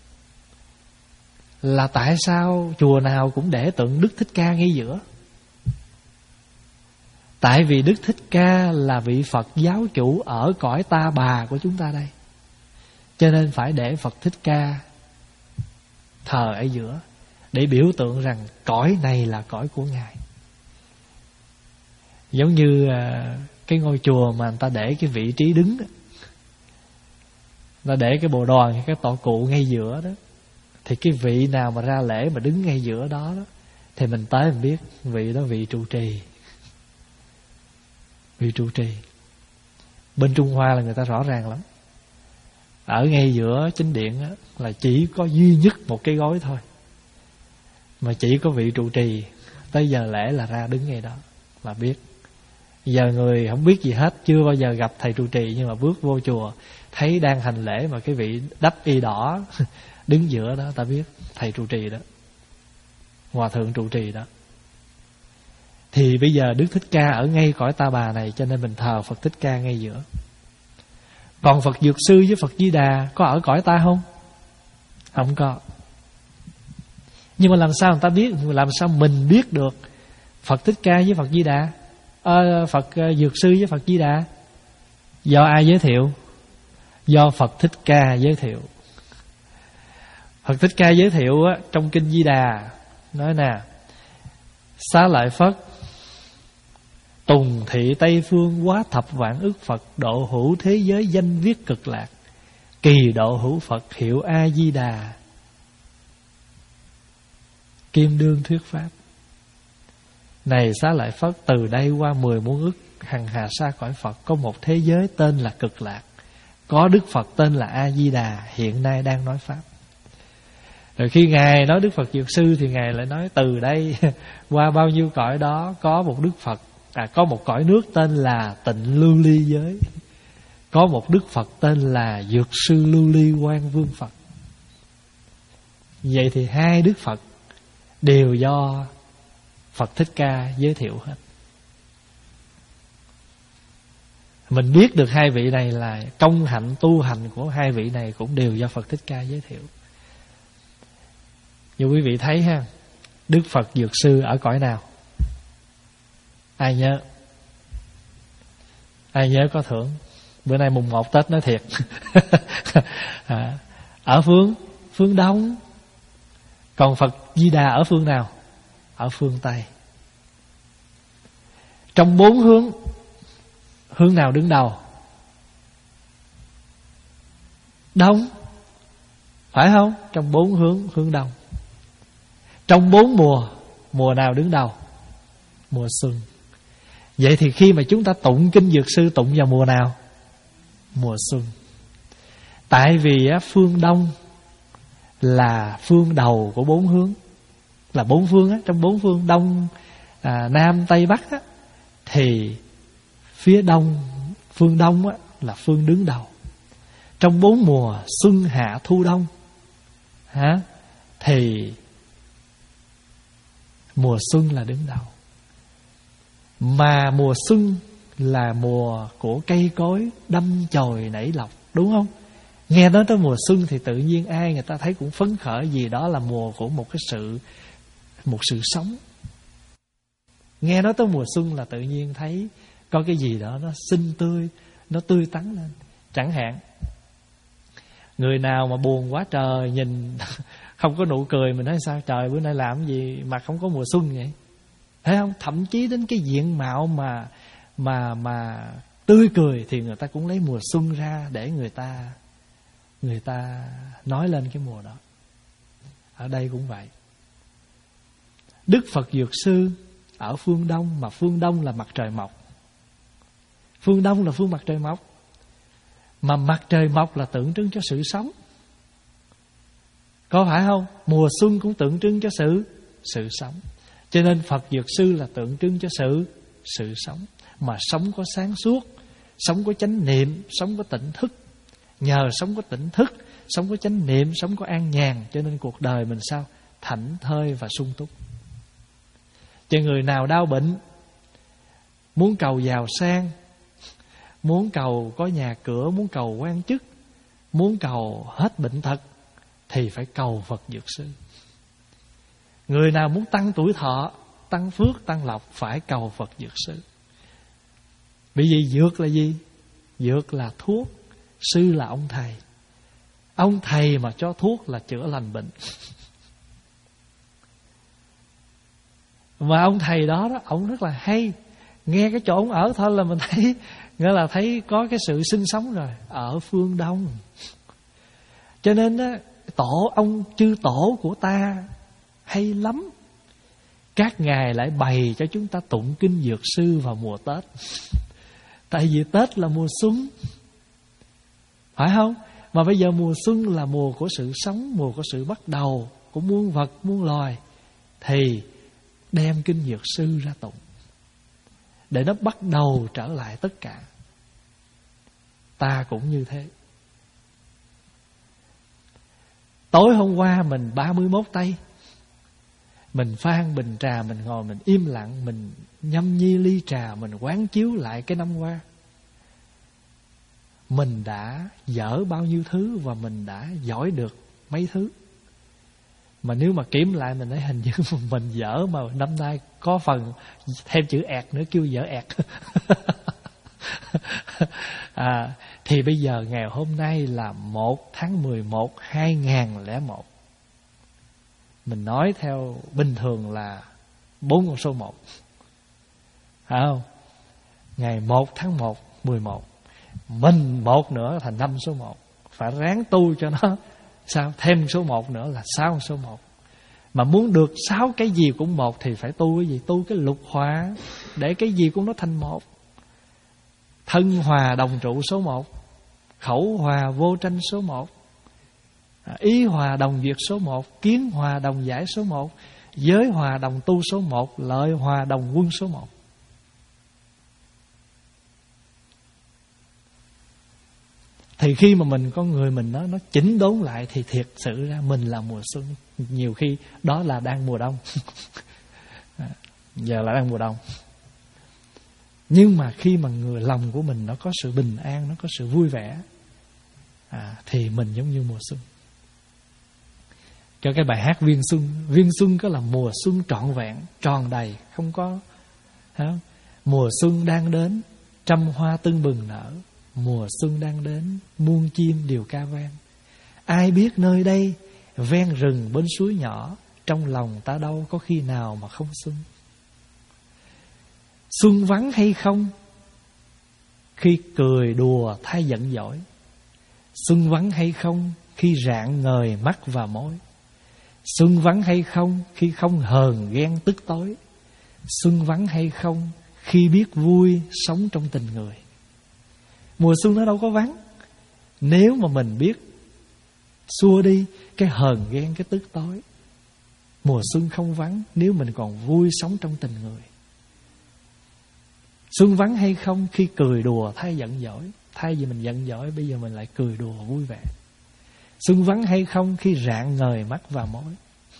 là tại sao chùa nào cũng để tượng Đức Thích Ca ngay giữa? Tại vì Đức Thích Ca là vị Phật giáo chủ ở cõi Ta Bà của chúng ta đây, cho nên phải để Phật Thích Ca thờ ở giữa, để biểu tượng rằng cõi này là cõi của Ngài. Giống như cái ngôi chùa mà người ta để cái vị trí đứng đó, nó để cái bồ đoàn, cái tọa cụ ngay giữa đó, thì cái vị nào mà ra lễ mà đứng ngay giữa đó, đó thì mình tới mình biết vị đó vị trụ trì. Vị trụ trì bên Trung Hoa là người ta rõ ràng lắm. Ở ngay giữa chính điện đó, là chỉ có duy nhất một cái gối thôi, mà chỉ có vị trụ trì. Tới giờ lễ là ra đứng ngay đó là biết. Giờ người không biết gì hết, chưa bao giờ gặp thầy trụ trì, nhưng mà bước vô chùa thấy đang hành lễ mà cái vị đắp y đỏ đứng giữa đó, ta biết thầy trụ trì đó, hòa thượng trụ trì đó. Thì bây giờ Đức Thích Ca ở ngay cõi Ta Bà này, cho nên mình thờ Phật Thích Ca ngay giữa. Còn Phật Dược Sư với Phật Di Đà có ở cõi ta không? Không có. Nhưng mà làm sao người ta biết, làm sao mình biết được Phật Thích Ca với Phật Di Đà, à, Phật Dược Sư với Phật Di Đà? Do ai giới thiệu? Do Phật Thích Ca giới thiệu. Phật Thích Ca giới thiệu á, trong kinh Di Đà nói nè: Xá lợi Phất, tùng thị Tây Phương, quá thập vạn ức Phật, độ hữu thế giới danh viết cực lạc, kỳ độ hữu Phật hiệu A Di Đà, kim đương thuyết pháp. Này Xá lợi Phất, từ đây qua mười muôn ức hằng hà sa cõi Phật, có một thế giới tên là cực lạc, có Đức Phật tên là A Di Đà, hiện nay đang nói pháp. Rồi khi Ngài nói Đức Phật Dược Sư thì Ngài lại nói từ đây qua bao nhiêu cõi đó có một Đức Phật, à, có một cõi nước tên là Tịnh Lưu Ly Giới, có một Đức Phật tên là Dược Sư Lưu Ly Quang Vương Phật. Vậy thì hai Đức Phật đều do Phật Thích Ca giới thiệu hết. Mình biết được hai vị này là công hạnh tu hành của hai vị này cũng đều do Phật Thích Ca giới thiệu. Như quý vị thấy ha, Đức Phật Dược Sư ở cõi nào? Ai nhớ? Ai nhớ có thưởng? Bữa nay mùng một Tết nói thiệt. à, Ở phương phương Đông. Còn Phật Di Đà ở phương nào? Ở phương Tây. Trong bốn hướng, hướng nào đứng đầu? Đông. Phải không? Trong bốn hướng, hướng Đông. Trong bốn mùa, mùa nào đứng đầu? Mùa xuân. Vậy thì khi mà chúng ta tụng kinh Dược Sư tụng vào mùa nào? Mùa xuân. Tại vì phương Đông là phương đầu của bốn hướng, là bốn phương á, trong bốn phương Đông, à, Nam, Tây, Bắc á, thì phía Đông, phương Đông á, là phương đứng đầu. Trong bốn mùa xuân, hạ, thu, đông hả, thì mùa xuân là đứng đầu. Mà mùa xuân là mùa của cây cối đâm chồi nảy lộc, đúng không? Nghe nói tới mùa xuân thì tự nhiên ai người ta thấy cũng phấn khởi, vì đó là mùa của một cái sự một sự sống. Nghe nói tới mùa xuân là tự nhiên thấy có cái gì đó nó xinh tươi, nó tươi tắn lên. Chẳng hạn người nào mà buồn quá trời, nhìn không có nụ cười, mình nói sao trời bữa nay làm gì mà không có mùa xuân vậy? Thấy không? Thậm chí đến cái diện mạo mà mà mà tươi cười thì người ta cũng lấy mùa xuân ra để người ta người ta nói lên cái mùa đó. Ở đây cũng vậy. Đức Phật Dược Sư ở phương Đông, mà phương Đông là mặt trời mọc. Phương Đông là phương mặt trời mọc. Mà mặt trời mọc là tượng trưng cho sự sống, có phải không? Mùa xuân cũng tượng trưng cho sự sự sống. Cho nên Phật Dược Sư là tượng trưng cho sự sự sống. Mà sống có sáng suốt, sống có chánh niệm, sống có tỉnh thức. Nhờ sống có tỉnh thức, sống có chánh niệm, sống có an nhàn, cho nên cuộc đời mình sao? Thảnh thơi và sung túc. Cho người nào đau bệnh, muốn cầu giàu sang, muốn cầu có nhà cửa, muốn cầu quan chức, muốn cầu hết bệnh tật, thì phải cầu Phật Dược Sư. Người nào muốn tăng tuổi thọ, tăng phước, tăng lộc, phải cầu Phật Dược Sư. Bởi vì dược là gì? Dược là thuốc, sư là ông thầy. Ông thầy mà cho thuốc là chữa lành bệnh. Mà ông thầy đó đó, ông rất là hay. Nghe cái chỗ ông ở thôi là mình thấy, nghĩa là thấy có cái sự sinh sống rồi. Ở phương Đông. Cho nên đó, tổ ông chư tổ của ta hay lắm. Các ngài lại bày cho chúng ta tụng kinh Dược Sư vào mùa Tết. Tại vì Tết là mùa xuân, phải không? Mà bây giờ mùa xuân là mùa của sự sống, mùa của sự bắt đầu của muôn vật, muôn loài, thì đem kinh Dược Sư ra tụng để nó bắt đầu trở lại tất cả. Ta cũng như thế. Tối hôm qua mình ba mươi mốt tây, mình phan bình trà, mình ngồi mình im lặng, mình nhâm nhi ly trà, mình quán chiếu lại cái năm qua. Mình đã dở bao nhiêu thứ và mình đã giỏi được mấy thứ. Mà nếu mà kiểm lại mình thấy hình như mình dở, mà năm nay có phần thêm chữ ẹt nữa, kêu dở ẹt. à, Thì bây giờ ngày hôm nay là một tháng mười một hai nghìn lẻ một. Mình nói theo bình thường là bốn con số một, phải không? Ngày một tháng một mười một, mình một nữa thành năm số một. Phải ráng tu cho nó sao? Thêm số một nữa là sáu số một. Mà muốn được sáu cái gì cũng một thì phải tu cái gì? Tu cái lục hòa, để cái gì cũng nó thành một. Thân hòa đồng trụ số một, khẩu hòa vô tranh số một, ý hòa đồng duyệt số một, kiến hòa đồng giải số một, giới hòa đồng tu số một, lợi hòa đồng quân số một. Thì Thì khi mà mình con người mình nó nó chỉnh đốn lại thì thiệt sự ra mình là mùa xuân. Nhiều khi đó là đang mùa đông. Giờ là đang mùa đông. Nhưng mà khi mà người lòng của mình nó có sự bình an, nó có sự vui vẻ, à, thì mình giống như mùa xuân. Cho cái bài hát Viên Xuân. Viên Xuân có là mùa xuân trọn vẹn, tròn đầy, không có không? Mùa xuân đang đến, trăm hoa tưng bừng nở. Mùa xuân đang đến, muôn chim đều ca vang. Ai biết nơi đây, ven rừng bên suối nhỏ, trong lòng ta đâu có khi nào mà không xuân. Xuân vắng hay không, khi cười đùa thay giận dỗi. Xuân vắng hay không, khi rạng ngời mắt và môi. Xuân vắng hay không, khi không hờn ghen tức tối. Xuân vắng hay không, khi biết vui sống trong tình người. Mùa xuân nó đâu có vắng. Nếu mà mình biết xua đi cái hờn ghen, cái tức tối. Mùa xuân không vắng nếu mình còn vui sống trong tình người. Xuân vắng hay không, khi cười đùa thay giận dỗi. Thay vì mình giận dỗi, bây giờ mình lại cười đùa vui vẻ. Xuân vắng hay không, khi rạng ngời mắt và môi.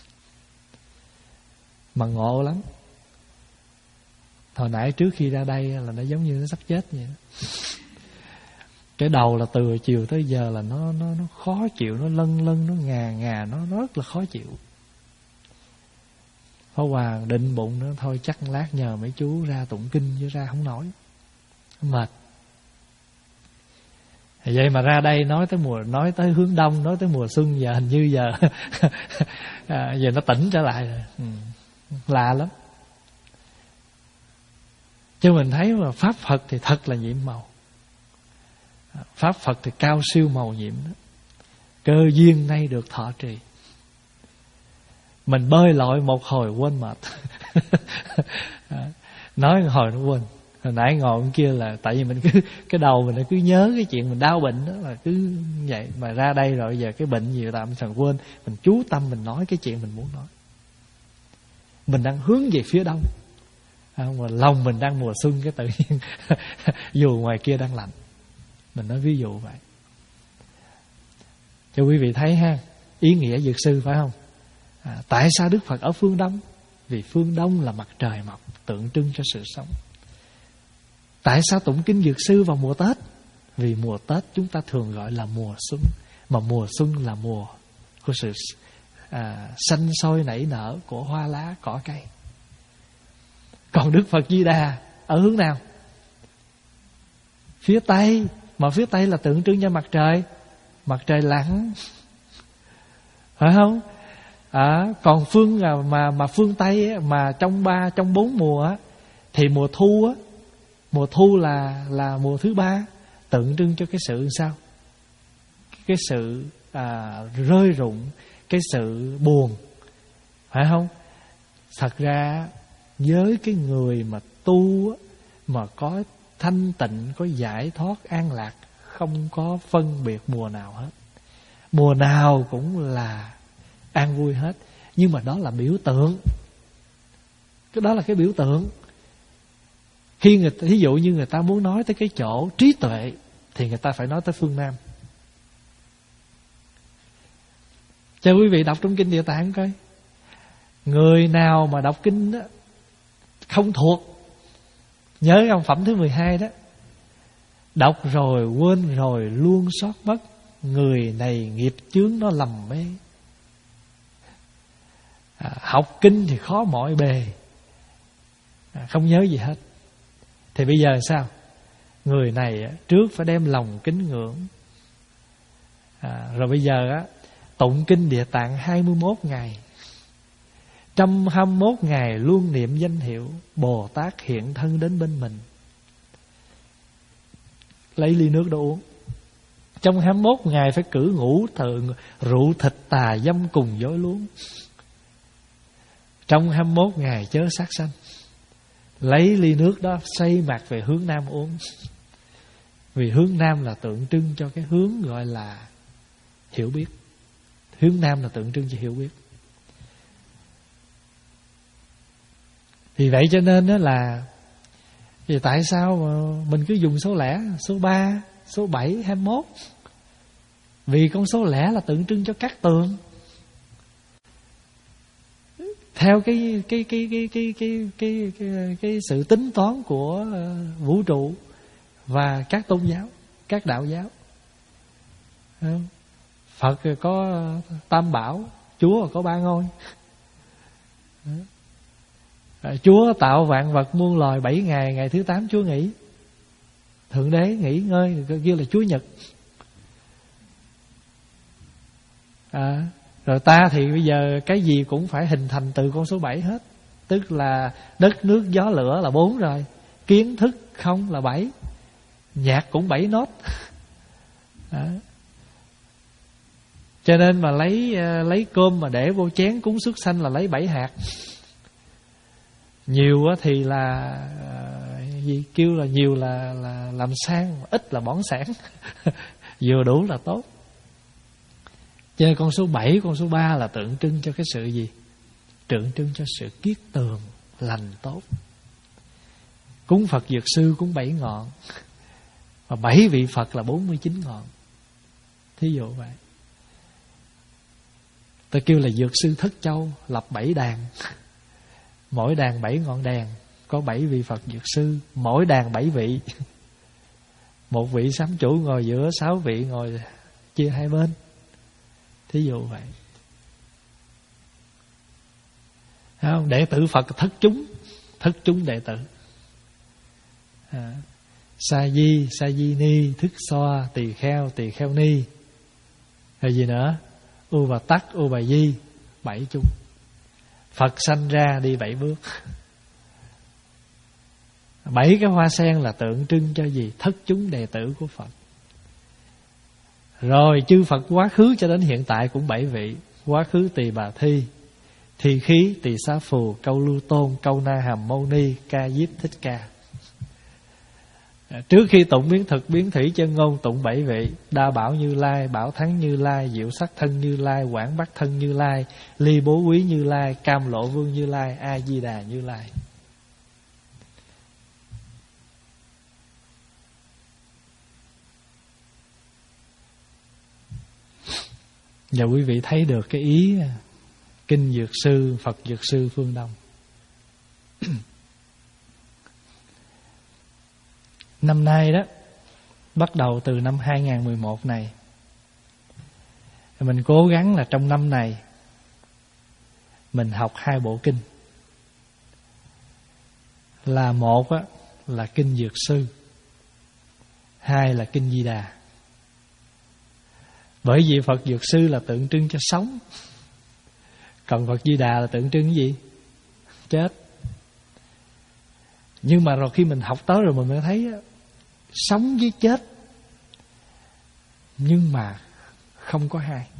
Mà ngộ lắm. Hồi nãy trước khi ra đây là nó giống như nó sắp chết vậy đó. Cái đầu là từ chiều tới giờ là nó nó nó khó chịu, nó lân lân, nó ngà ngà, nó rất là khó chịu. Pháp Hòa định bụng nữa, thôi chắc lát nhờ mấy chú ra tụng kinh chứ ra không nổi, mệt. Vậy mà ra đây nói tới mùa, nói tới hướng đông, nói tới mùa xuân, giờ hình như giờ à, giờ nó tỉnh trở lại rồi. Ừ. Lạ lắm. Chứ mình thấy mà Pháp Phật thì thật là nhiệm màu. Pháp Phật thì cao siêu màu nhiệm đó. Cơ duyên nay được thọ trì. Mình bơi lội một hồi quên mệt. Nói một hồi nó quên. Hồi nãy ngồi bên kia là tại vì mình cứ cái đầu mình cứ nhớ cái chuyện mình đau bệnh đó, là cứ vậy. Mà ra đây rồi giờ cái bệnh gì tạm thời quên. Mình chú tâm mình nói cái chuyện mình muốn nói. Mình đang hướng về phía đông, à, mà lòng mình đang mùa xuân, cái tự nhiên dù ngoài kia đang lạnh. Mình nói ví dụ vậy cho quý vị thấy ha, ý nghĩa dược sư phải không? À, tại sao Đức Phật ở phương Đông? Vì phương Đông là mặt trời mọc, tượng trưng cho sự sống. Tại sao tụng kinh dược sư vào mùa Tết? Vì mùa Tết chúng ta thường gọi là mùa xuân, mà mùa xuân là mùa của sự à, xanh sôi nảy nở của hoa lá cỏ cây. Còn Đức Phật Di Đà ở hướng nào? Phía Tây. Mà phía Tây là tượng trưng cho mặt trời, mặt trời lặn, phải không? À, còn phương mà mà phương Tây á, mà trong ba trong bốn mùa á, thì mùa thu á, mùa thu là là mùa thứ ba, tượng trưng cho cái sự sao? Cái sự à, rơi rụng, cái sự buồn, phải không? Thật ra với cái người mà tu á, mà có thanh tịnh, có giải thoát an lạc, không có phân biệt mùa nào hết. Mùa nào cũng là an vui hết. Nhưng mà đó là biểu tượng. Cái đó là cái biểu tượng. Khi người ta, ví dụ như người ta muốn nói tới cái chỗ trí tuệ thì người ta phải nói tới phương Nam. Cho quý vị đọc trong kinh Địa Tạng coi. Người nào mà đọc kinh đó không thuộc, nhớ ông phẩm thứ mười hai đó, đọc rồi quên rồi luôn sót mất, người này nghiệp chướng nó lầm mê. À, học kinh thì khó mỏi bề, à, không nhớ gì hết. Thì bây giờ sao? Người này á, trước phải đem lòng kính ngưỡng, à, rồi bây giờ á, tụng kinh Địa Tạng hai mươi mốt ngày, trăm hai mươi mốt ngày luôn niệm danh hiệu Bồ Tát hiện thân đến bên mình. Lấy ly nước đó uống. Trong hai mươi mốt ngày phải cử ngũ thường rượu thịt tà dâm cùng dối luống. Trong hai mươi mốt ngày chớ sát sanh. Lấy ly nước đó xây mặt về hướng Nam uống. Vì hướng Nam là tượng trưng cho cái hướng gọi là hiểu biết. Hướng Nam là tượng trưng cho hiểu biết. Vì vậy cho nên đó là vì tại sao mà mình cứ dùng số lẻ, số ba, số bảy, hai mươi mốt, Vì con số lẻ là tượng trưng cho cát tường. Theo cái cái cái cái cái cái cái cái, cái sự tính toán của vũ trụ và các tôn giáo, các đạo giáo. Phật có tam bảo, Chúa có ba ngôi. Chúa tạo vạn vật muôn loài bảy ngày, ngày thứ tám Chúa nghỉ. Thượng đế nghỉ ngơi, kêu là Chúa Nhật. À, rồi ta thì bây giờ cái gì cũng phải hình thành từ con số bảy hết. Tức là đất nước gió lửa là bốn rồi, kiến thức không là bảy, nhạc cũng bảy nốt. Đó. Cho nên mà lấy lấy cơm mà để vô chén cúng xuất sanh là lấy bảy hạt. Nhiều thì là gì kêu là nhiều là là làm sang, ít là bỏng sẻn. Vừa đủ là tốt. Cho nên con số bảy, con số ba là tượng trưng cho cái sự gì? Tượng trưng cho sự kiết tường, lành tốt. Cúng Phật Dược Sư cúng bảy ngọn, và bảy vị Phật là bốn mươi chín ngọn. Thí dụ vậy. Ta kêu là Dược Sư Thất Châu, lập bảy đàn. Mỗi đàn bảy ngọn đèn, có bảy vị Phật Dược Sư, mỗi đàn bảy vị. Một vị sám chủ ngồi giữa, sáu vị ngồi chia hai bên. Thí dụ vậy. Không? Đệ tử Phật thất chúng, thất chúng đệ tử. À, Sa Di, Sa Di Ni, Thức Xoa, Tỳ Kheo, Tỳ Kheo Ni. Rồi gì nữa? U Bà Tắc, U Bà Di, bảy chúng. Phật sanh ra đi bảy bước. Bảy cái hoa sen là tượng trưng cho gì? Thất chúng đệ tử của Phật. Rồi chư Phật quá khứ cho đến hiện tại cũng bảy vị. Quá khứ Tỳ Bà Thi, Thi Khí, Tỳ Xá Phù, Câu Lưu Tôn, Câu Na Hàm Mâu Ni, Ca Diếp Thích Ca. Trước khi tụng biến thực biến thủy chân ngôn tụng bảy vị: Đa Bảo Như Lai, Bảo Thắng Như Lai, Diệu Sắc Thân Như Lai, Quảng Bắc Thân Như Lai, Ly Bố Quý Như Lai, Cam Lộ Vương Như Lai, A Di Đà Như Lai. Và quý vị thấy được cái ý Kinh Dược Sư, Phật Dược Sư phương Đông. Năm nay đó, bắt đầu từ năm hai không một một này, mình cố gắng là trong năm này mình học hai bộ kinh. Là một á, là Kinh Dược Sư, hai là Kinh Di Đà. Bởi vì Phật Dược Sư là tượng trưng cho sống, còn Phật Di Đà là tượng trưng cái gì? Chết. Nhưng mà rồi khi mình học tới rồi mình mới thấy sống với chết, nhưng mà không có hai.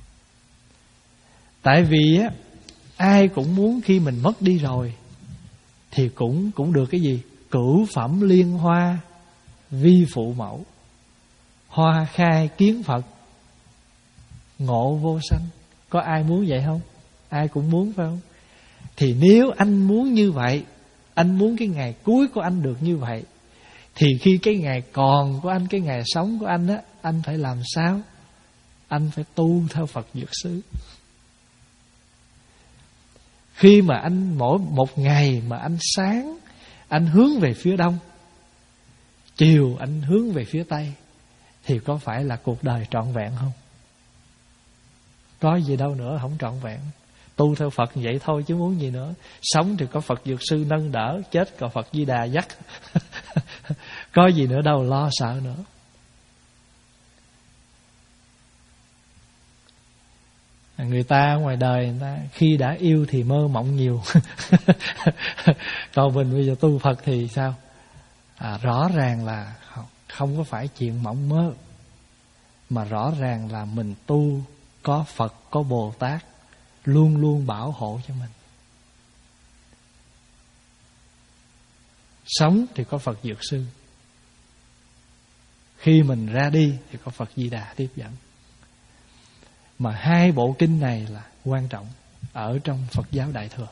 Tại vì á, ai cũng muốn khi mình mất đi rồi thì cũng cũng được cái gì? Cửu phẩm liên hoa, vi phụ mẫu, hoa khai kiến Phật, ngộ vô sanh. Có ai muốn vậy không? Ai cũng muốn phải không? Thì nếu anh muốn như vậy, anh muốn cái ngày cuối của anh được như vậy, thì khi cái ngày còn của anh, cái ngày sống của anh á, anh phải làm sao? Anh phải tu theo Phật Dược Sư. Khi mà anh mỗi một ngày mà anh sáng anh hướng về phía đông, chiều anh hướng về phía tây, thì có phải là cuộc đời trọn vẹn không? Có gì đâu nữa, không trọn vẹn. Tu theo Phật vậy thôi chứ muốn gì nữa. Sống thì có Phật Dược Sư nâng đỡ, chết có Phật Di Đà dắt. Có gì nữa đâu lo sợ nữa. Người ta ngoài đời người ta khi đã yêu thì mơ mộng nhiều. Còn mình bây giờ tu Phật thì sao? À, rõ ràng là không có phải chuyện mộng mơ, mà rõ ràng là mình tu có Phật, có Bồ Tát luôn luôn bảo hộ cho mình. Sống thì có Phật Dược Sư, khi mình ra đi thì có Phật Di Đà tiếp dẫn. Mà hai bộ kinh này là quan trọng ở trong Phật giáo Đại Thừa.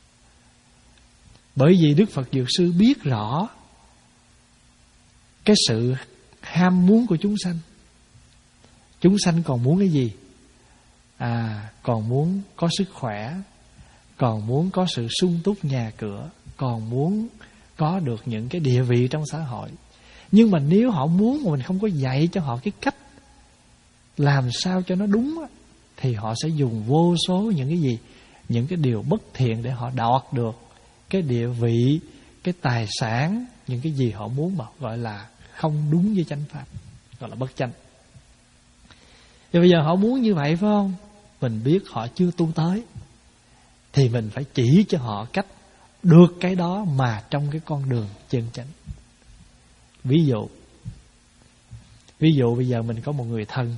Bởi vì Đức Phật Dược Sư biết rõ cái sự ham muốn của chúng sanh, Chúng sanh còn muốn cái gì? À, còn muốn có sức khỏe, còn muốn có sự sung túc nhà cửa, còn muốn có được những cái địa vị trong xã hội. Nhưng mà nếu họ muốn mà mình không có dạy cho họ cái cách làm sao cho nó đúng á, thì họ sẽ dùng vô số những cái gì, những cái điều bất thiện để họ đoạt được cái địa vị, cái tài sản, những cái gì họ muốn mà gọi là không đúng với chánh pháp, gọi là bất chánh. Thì bây giờ họ muốn như vậy phải không? Mình biết họ chưa tu tới, thì mình phải chỉ cho họ cách được cái đó mà trong cái con đường chân chánh. Ví dụ Ví dụ bây giờ mình có một người thân,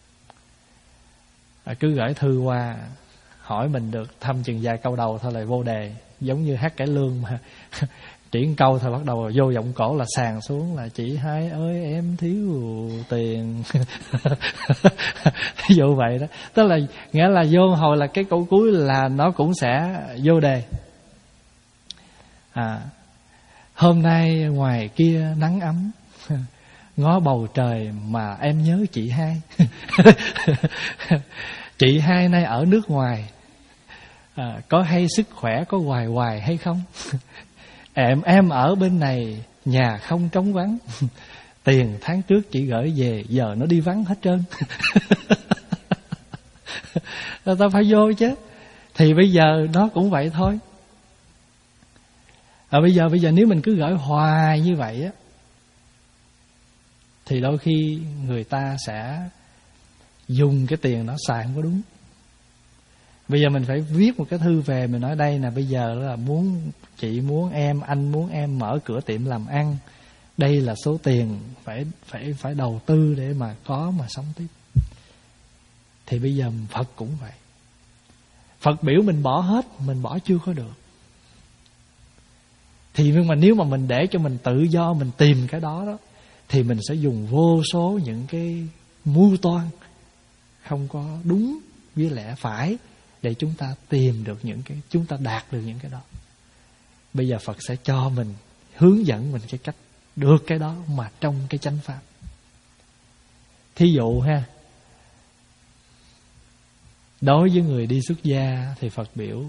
cứ gửi thư qua hỏi mình được thăm chừng vài câu đầu thôi là vô đề. Giống như hát cải lương mà chỉ một câu thôi bắt đầu vô giọng cổ là sàn xuống là chị hai ơi em thiếu tiền. Ví dụ vậy đó. Tức là nghĩa là vô hồi là cái câu cuối là nó cũng sẽ vô đề. À, hôm nay ngoài kia nắng ấm, ngó bầu trời mà em nhớ chị hai. Chị hai nay ở nước ngoài, à, có hay sức khỏe có hoài hoài hay không? Em em ở bên này nhà không trống vắng, tiền tháng trước chị gửi về giờ nó đi vắng hết trơn. Ta phải vô chứ. Thì bây giờ nó cũng vậy thôi. À, bây giờ bây giờ nếu mình cứ gửi hoài như vậy á, thì đôi khi người ta sẽ dùng cái tiền đó xài không có đúng. Bây giờ mình phải viết một cái thư về, mình nói đây nè, bây giờ là muốn chị muốn em, anh muốn em mở cửa tiệm làm ăn. Đây là số tiền phải phải phải đầu tư để mà có mà sống tiếp. Thì bây giờ Phật cũng vậy. Phật biểu mình bỏ hết, mình bỏ chưa có được. Thì nhưng mà nếu mà mình để cho mình tự do mình tìm cái đó đó, thì mình sẽ dùng vô số những cái mưu toan không có đúng với lẽ phải để chúng ta tìm được những cái, chúng ta đạt được những cái đó. Bây giờ Phật sẽ cho mình, hướng dẫn mình cái cách được cái đó mà trong cái chánh pháp. Thí dụ ha, đối với người đi xuất gia thì Phật biểu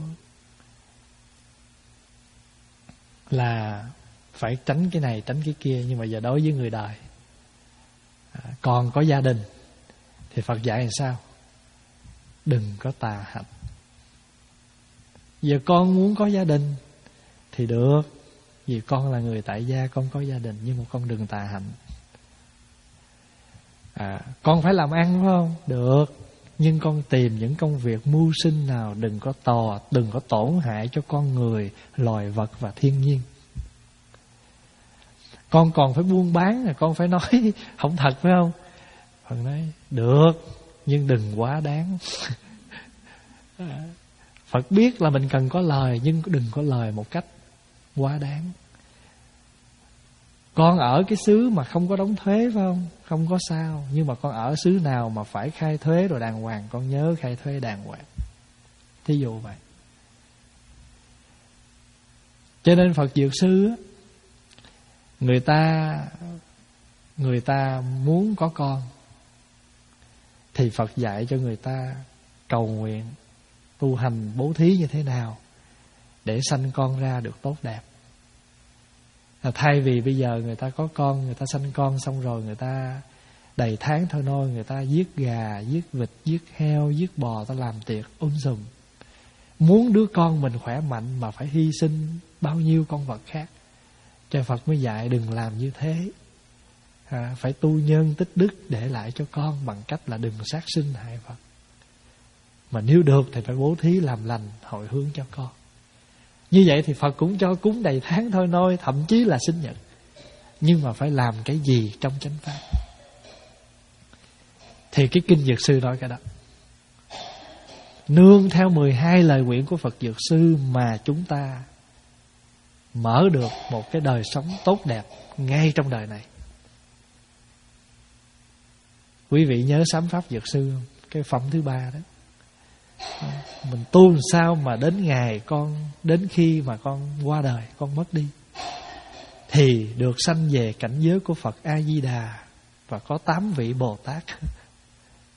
là phải tránh cái này, tránh cái kia. Nhưng mà giờ đối với người đời, à, còn có gia đình thì Phật dạy làm sao? Đừng có tà hạnh. Giờ con muốn có gia đình thì được, vì con là người tại gia, con có gia đình, nhưng mà con đừng tà hạnh. À, con phải làm ăn phải không? Được, nhưng con tìm những công việc mưu sinh nào đừng có tò, đừng có tổn hại cho con người, loài vật và thiên nhiên. Con còn phải buôn bán, là con phải nói không thật phải không? Phật nói được, nhưng đừng quá đáng. Phật biết là mình cần có lời, nhưng đừng có lời một cách quá đáng. Con ở cái xứ mà không có đóng thuế phải không? Không có sao. Nhưng mà con ở xứ nào mà phải khai thuế rồi đàng hoàng, con nhớ khai thuế đàng hoàng. Thí dụ vậy. Cho nên Phật Dược Sư, người ta người ta muốn có con thì Phật dạy cho người ta cầu nguyện, tu hành, bố thí như thế nào để sanh con ra được tốt đẹp. À, thay vì bây giờ người ta có con, người ta sanh con xong rồi người ta đầy tháng thôi nôi, người ta giết gà, giết vịt, giết heo, giết bò, ta làm tiệc um sùm. Muốn đứa con mình khỏe mạnh mà phải hy sinh bao nhiêu con vật khác. Cho Phật mới dạy đừng làm như thế. À, phải tu nhân tích đức để lại cho con bằng cách là đừng sát sinh hại vật. Mà nếu được thì phải bố thí làm lành, hồi hướng cho con. Như vậy thì Phật cũng cho cúng đầy tháng thôi nôi, thậm chí là sinh nhật. Nhưng mà phải làm cái gì trong chánh pháp. Thì cái kinh Dược Sư nói cái đó. Nương theo mười hai lời nguyện của Phật Dược Sư mà chúng ta mở được một cái đời sống tốt đẹp ngay trong đời này. Quý vị nhớ sám pháp Dược Sư không? Cái phẩm thứ ba đó. Mình tu làm sao mà đến ngày con, đến khi mà con qua đời, con mất đi, thì được sanh về cảnh giới của Phật A Di Đà và có tám vị Bồ Tát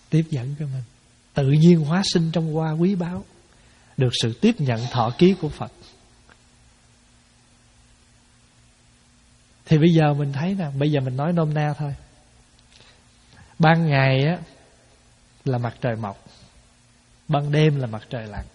tiếp dẫn cho mình. Tự nhiên hóa sinh trong hoa quý báu, được sự tiếp nhận thọ ký của Phật. Thì bây giờ mình thấy nè, bây giờ mình nói nôm na thôi. Ban ngày á là mặt trời mọc, ban đêm là mặt trời lặn.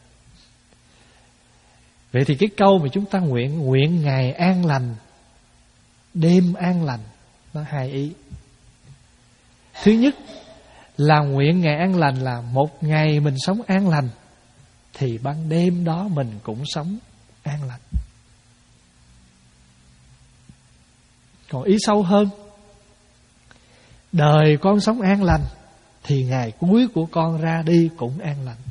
Vậy thì cái câu mà chúng ta nguyện nguyện ngày an lành, đêm an lành, nó hai ý. Thứ nhất là nguyện ngày an lành là một ngày mình sống an lành, thì ban đêm đó mình cũng sống an lành. Còn ý sâu hơn, đời con sống an lành, thì ngày cuối của con ra đi cũng an lành.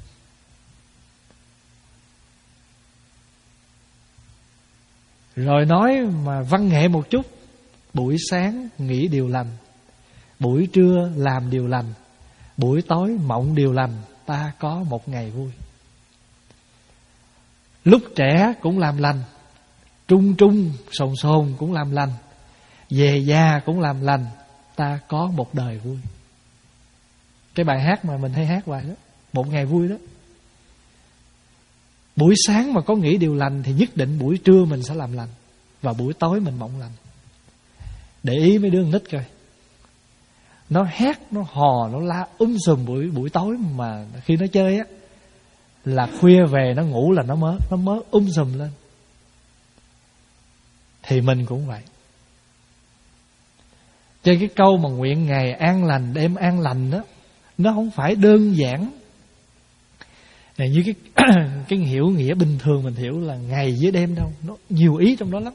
Rồi nói mà văn nghệ một chút, buổi sáng nghĩ điều lành, buổi trưa làm điều lành, buổi tối mộng điều lành, ta có một ngày vui. Lúc trẻ cũng làm lành, trung trung sồn sồn cũng làm lành, về già cũng làm lành, ta có một đời vui. Cái bài hát mà mình hay hát hoài đó, một ngày vui đó. Buổi sáng mà có nghĩ điều lành thì nhất định buổi trưa mình sẽ làm lành, và buổi tối mình mộng lành. Để ý mấy đứa nít coi, nó hét, nó hò, nó la um sùm buổi buổi tối, mà khi nó chơi á là khuya về nó ngủ là nó mớ nó mớ um sùm lên. Thì mình cũng vậy. Trên cái câu mà nguyện ngày an lành, đêm an lành đó, nó không phải đơn giản này như cái cái hiểu nghĩa bình thường mình hiểu là ngày với đêm đâu, nó nhiều ý trong đó lắm.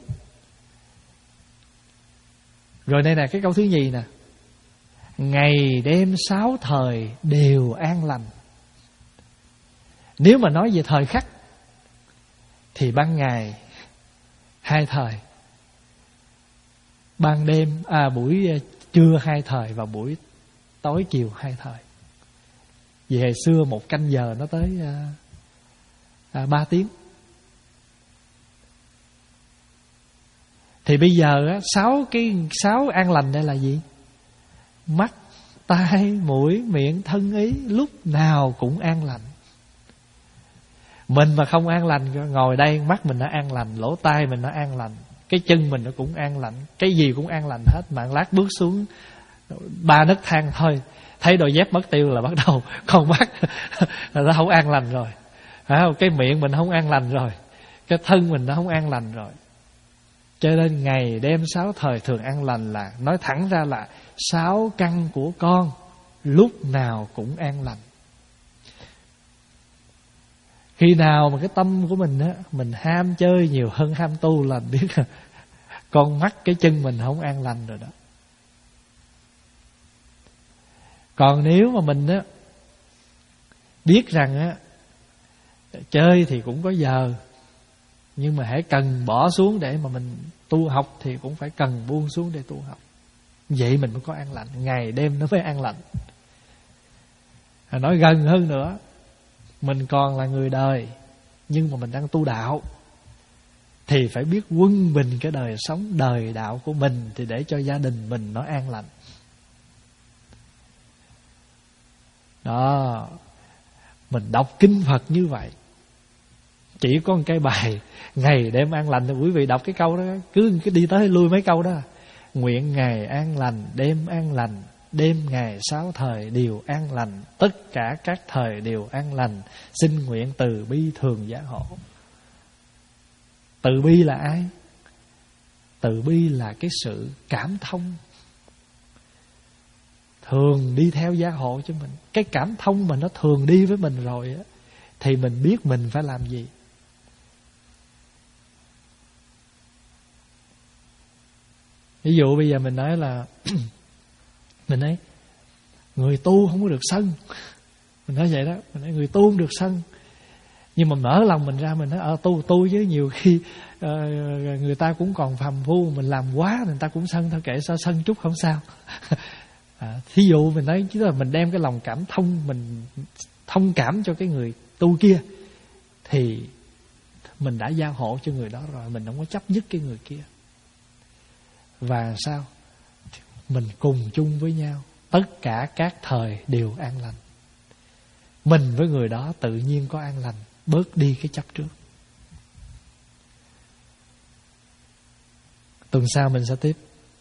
Rồi đây nè, cái câu thứ nhì nè, ngày đêm sáu thời đều an lành. Nếu mà nói về thời khắc thì ban ngày hai thời, ban đêm à buổi trưa hai thời, và buổi tối chiều hai thời. Vì hồi xưa một canh giờ nó tới à, à, ba tiếng. Thì bây giờ á, sáu cái sáu an lành đây là gì? Mắt, tai, mũi, miệng, thân, ý lúc nào cũng an lành. Mình mà không an lành, ngồi đây mắt mình nó an lành, lỗ tai mình nó an lành, cái chân mình nó cũng an lành, cái gì cũng an lành hết. Mà lát bước xuống ba nấc thang thôi, thấy đôi dép mất tiêu là bắt đầu con mắt là nó không an lành rồi. Cái miệng mình không an lành rồi, cái thân mình nó không an lành rồi. Cho nên ngày đêm sáu thời thường an lành là nói thẳng ra là sáu căn của con lúc nào cũng an lành. Khi nào mà cái tâm của mình á, mình ham chơi nhiều hơn ham tu là biết là con mắt cái chân mình không an lành rồi đó. Còn nếu mà mình á biết rằng á chơi thì cũng có giờ, nhưng mà hãy cần bỏ xuống để mà mình tu học thì cũng phải cần buông xuống để tu học. Vậy mình mới có an lành, ngày đêm nó mới an lành. Nói gần hơn nữa, mình còn là người đời nhưng mà mình đang tu đạo, thì phải biết quân bình cái đời sống đời đạo của mình, thì để cho gia đình mình nó an lành. Đó, mình đọc kinh Phật như vậy, chỉ có một cái bài ngày đêm an lành thì quý vị đọc cái câu đó, cứ cứ đi tới lui mấy câu đó. Nguyện ngày an lành, đêm an lành, đêm ngày sáu thời đều an lành, tất cả các thời đều an lành, xin nguyện từ bi thường gia hộ. Từ bi là ai? Từ bi là cái sự cảm thông thường đi theo gia hộ cho mình. Cái cảm thông mà nó thường đi với mình rồi á, thì mình biết mình phải làm gì. Ví dụ bây giờ mình nói là mình nói người tu không có được sân, mình nói vậy đó, mình nói người tu không được sân. Nhưng mà mở lòng mình ra mình nói ờ tu tu chứ nhiều khi uh, người ta cũng còn phàm phu, mình làm quá người ta cũng sân thôi, kệ sao sân chút không sao. À, thí dụ mình nói chứ là mình đem cái lòng cảm thông, mình thông cảm cho cái người tu kia, thì mình đã gia hộ cho người đó rồi, mình không có chấp nhất cái người kia. Và sao? Mình cùng chung với nhau, tất cả các thời đều an lành. Mình với người đó tự nhiên có an lành, bớt đi cái chấp trước. Tuần sau mình sẽ tiếp.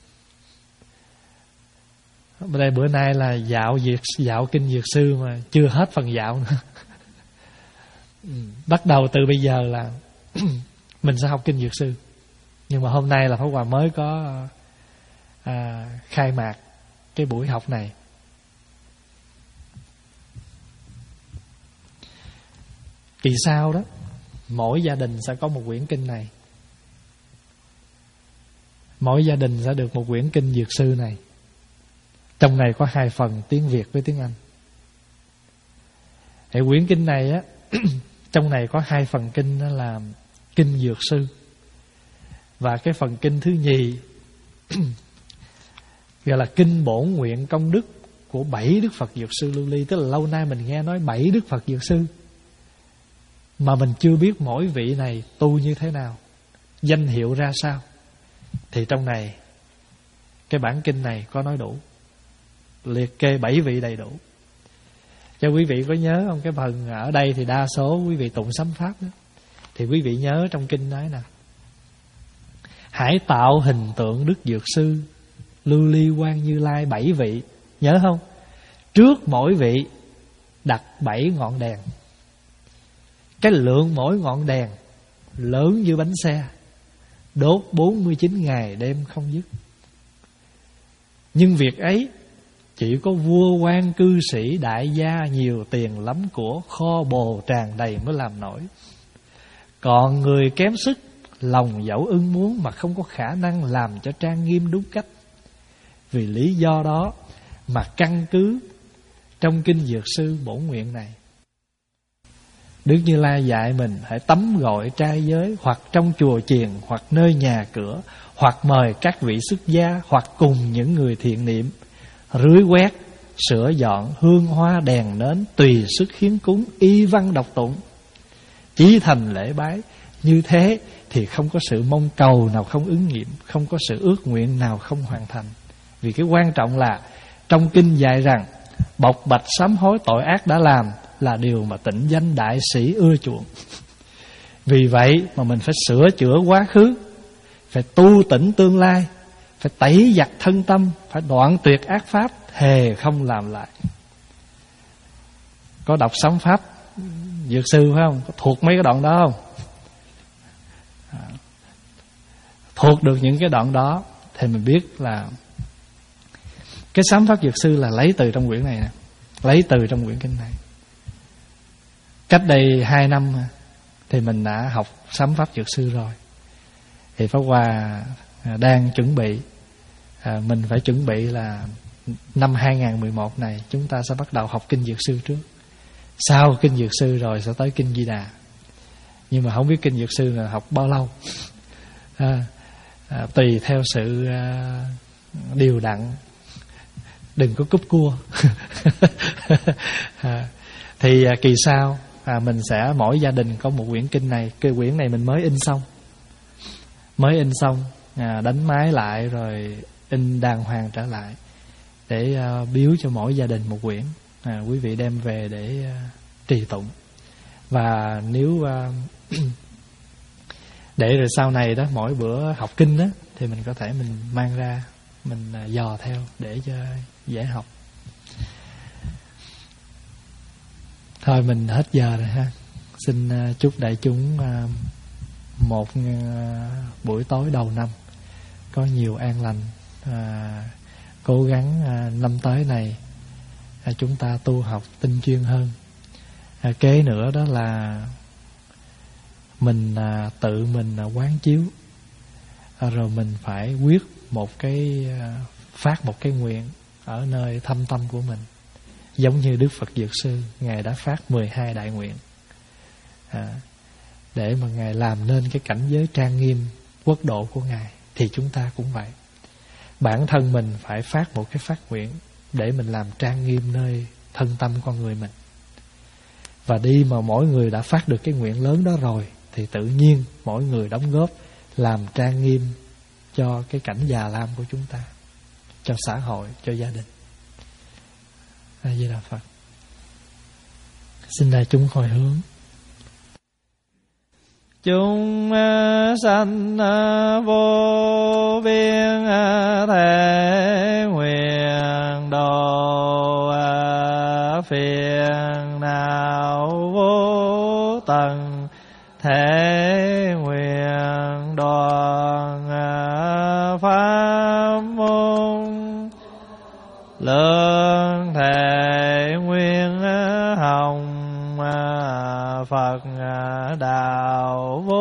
Bên đây bữa nay là dạo diệt dạo kinh Dược Sư mà chưa hết phần dạo nữa. Bắt đầu từ bây giờ là mình sẽ học kinh Dược Sư. Nhưng mà hôm nay là Pháp Hòa mới có à, khai mạc cái buổi học này. Kỳ sau đó, mỗi gia đình sẽ có một quyển kinh này. Mỗi gia đình sẽ được một quyển kinh Dược Sư này. Trong này có hai phần, tiếng Việt với tiếng Anh. Thì quyển kinh này á, trong này có hai phần kinh, đó là kinh Dược Sư. Và cái phần kinh thứ nhì gọi là kinh bổn nguyện công đức của bảy Đức Phật Dược Sư Lưu Ly. Tức là lâu nay mình nghe nói bảy Đức Phật Dược Sư, mà mình chưa biết mỗi vị này tu như thế nào, danh hiệu ra sao. Thì trong này, cái bản kinh này có nói đủ, liệt kê bảy vị đầy đủ. Cho quý vị có nhớ không? Cái phần ở đây thì đa số quý vị tụng sấm pháp đó. Thì quý vị nhớ trong kinh nói nè: hãy tạo hình tượng Đức Dược Sư Lưu Ly Quang Như Lai bảy vị. Nhớ không? Trước mỗi vị đặt bảy ngọn đèn. Cái lượng mỗi ngọn đèn lớn như bánh xe, đốt bốn mươi chín ngày đêm không dứt. Nhưng việc ấy chỉ có vua quan cư sĩ đại gia nhiều tiền lắm của, kho bồ tràn đầy mới làm nổi. Còn người kém sức, lòng dẫu ưng muốn mà không có khả năng làm cho trang nghiêm đúng cách. Vì lý do đó mà căn cứ trong kinh Dược Sư bổn nguyện này, Đức Như Lai dạy mình hãy tắm gội trai giới, hoặc trong chùa chiền, hoặc nơi nhà cửa, hoặc mời các vị xuất gia, hoặc cùng những người thiện niệm, rưới quét, sửa dọn, hương hoa đèn nến, tùy sức hiến cúng, y văn đọc tụng, chí thành lễ bái. Như thế thì không có sự mong cầu nào không ứng nghiệm, không có sự ước nguyện nào không hoàn thành. Vì cái quan trọng là trong kinh dạy rằng bộc bạch sám hối tội ác đã làm là điều mà tịnh danh đại sĩ ưa chuộng. Vì vậy mà mình phải sửa chữa quá khứ, phải tu tỉnh tương lai, phải tẩy giặt thân tâm, phải đoạn tuyệt ác pháp, thề không làm lại. Có đọc sấm pháp Dược Sư phải không? Có thuộc mấy cái đoạn đó không? Thuộc được những cái đoạn đó thì mình biết là cái sám pháp Dược Sư là lấy từ trong quyển này nè, lấy từ trong quyển kinh này. Cách đây hai năm thì mình đã học sám pháp Dược Sư rồi. Thì Pháp Hòa đang chuẩn bị, à, mình phải chuẩn bị là năm hai không một một này chúng ta sẽ bắt đầu học kinh Dược Sư trước. Sau kinh Dược Sư rồi sẽ tới kinh Di Đà. Nhưng mà không biết kinh Dược Sư là học bao lâu. à, à, Tùy theo sự à, điều đặn, đừng có cúp cua. à, Thì à, kỳ sau à, mình sẽ mỗi gia đình có một quyển kinh này. Cái quyển này mình mới in xong, Mới in xong à, đánh máy lại rồi in đàng hoàng trở lại, để à, biếu cho mỗi gia đình một quyển. à, Quý vị đem về để à, trì tụng. Và nếu à, để rồi sau này đó, mỗi bữa học kinh đó, thì mình có thể mình mang ra, mình à, dò theo để cho dễ học. Thôi mình hết giờ rồi ha. Xin uh, chúc đại chúng uh, một uh, buổi tối đầu năm có nhiều an lành. uh, Cố gắng uh, năm tới này uh, chúng ta tu học tinh chuyên hơn. uh, Kế nữa đó là mình uh, tự mình uh, quán chiếu, uh, rồi mình phải quyết một cái uh, phát một cái nguyện ở nơi thâm tâm của mình. Giống như Đức Phật Dược Sư, Ngài đã phát mười hai đại nguyện à, để mà Ngài làm nên cái cảnh giới trang nghiêm quốc độ của Ngài. Thì chúng ta cũng vậy. Bản thân mình phải phát một cái phát nguyện để mình làm trang nghiêm nơi thân tâm con người mình. Và đi mà mỗi người đã phát được cái nguyện lớn đó rồi, thì tự nhiên mỗi người đóng góp làm trang nghiêm cho cái cảnh già lam của chúng ta, cho xã hội, cho gia đình. A Di Đà Phật. Xin đại chúng hồi hướng. Chúng sanh vô biên thể nguyện độ phiền não vô tận, thể nguyện đoàn pháp môn, lương thể nguyên hồng Phật đạo vô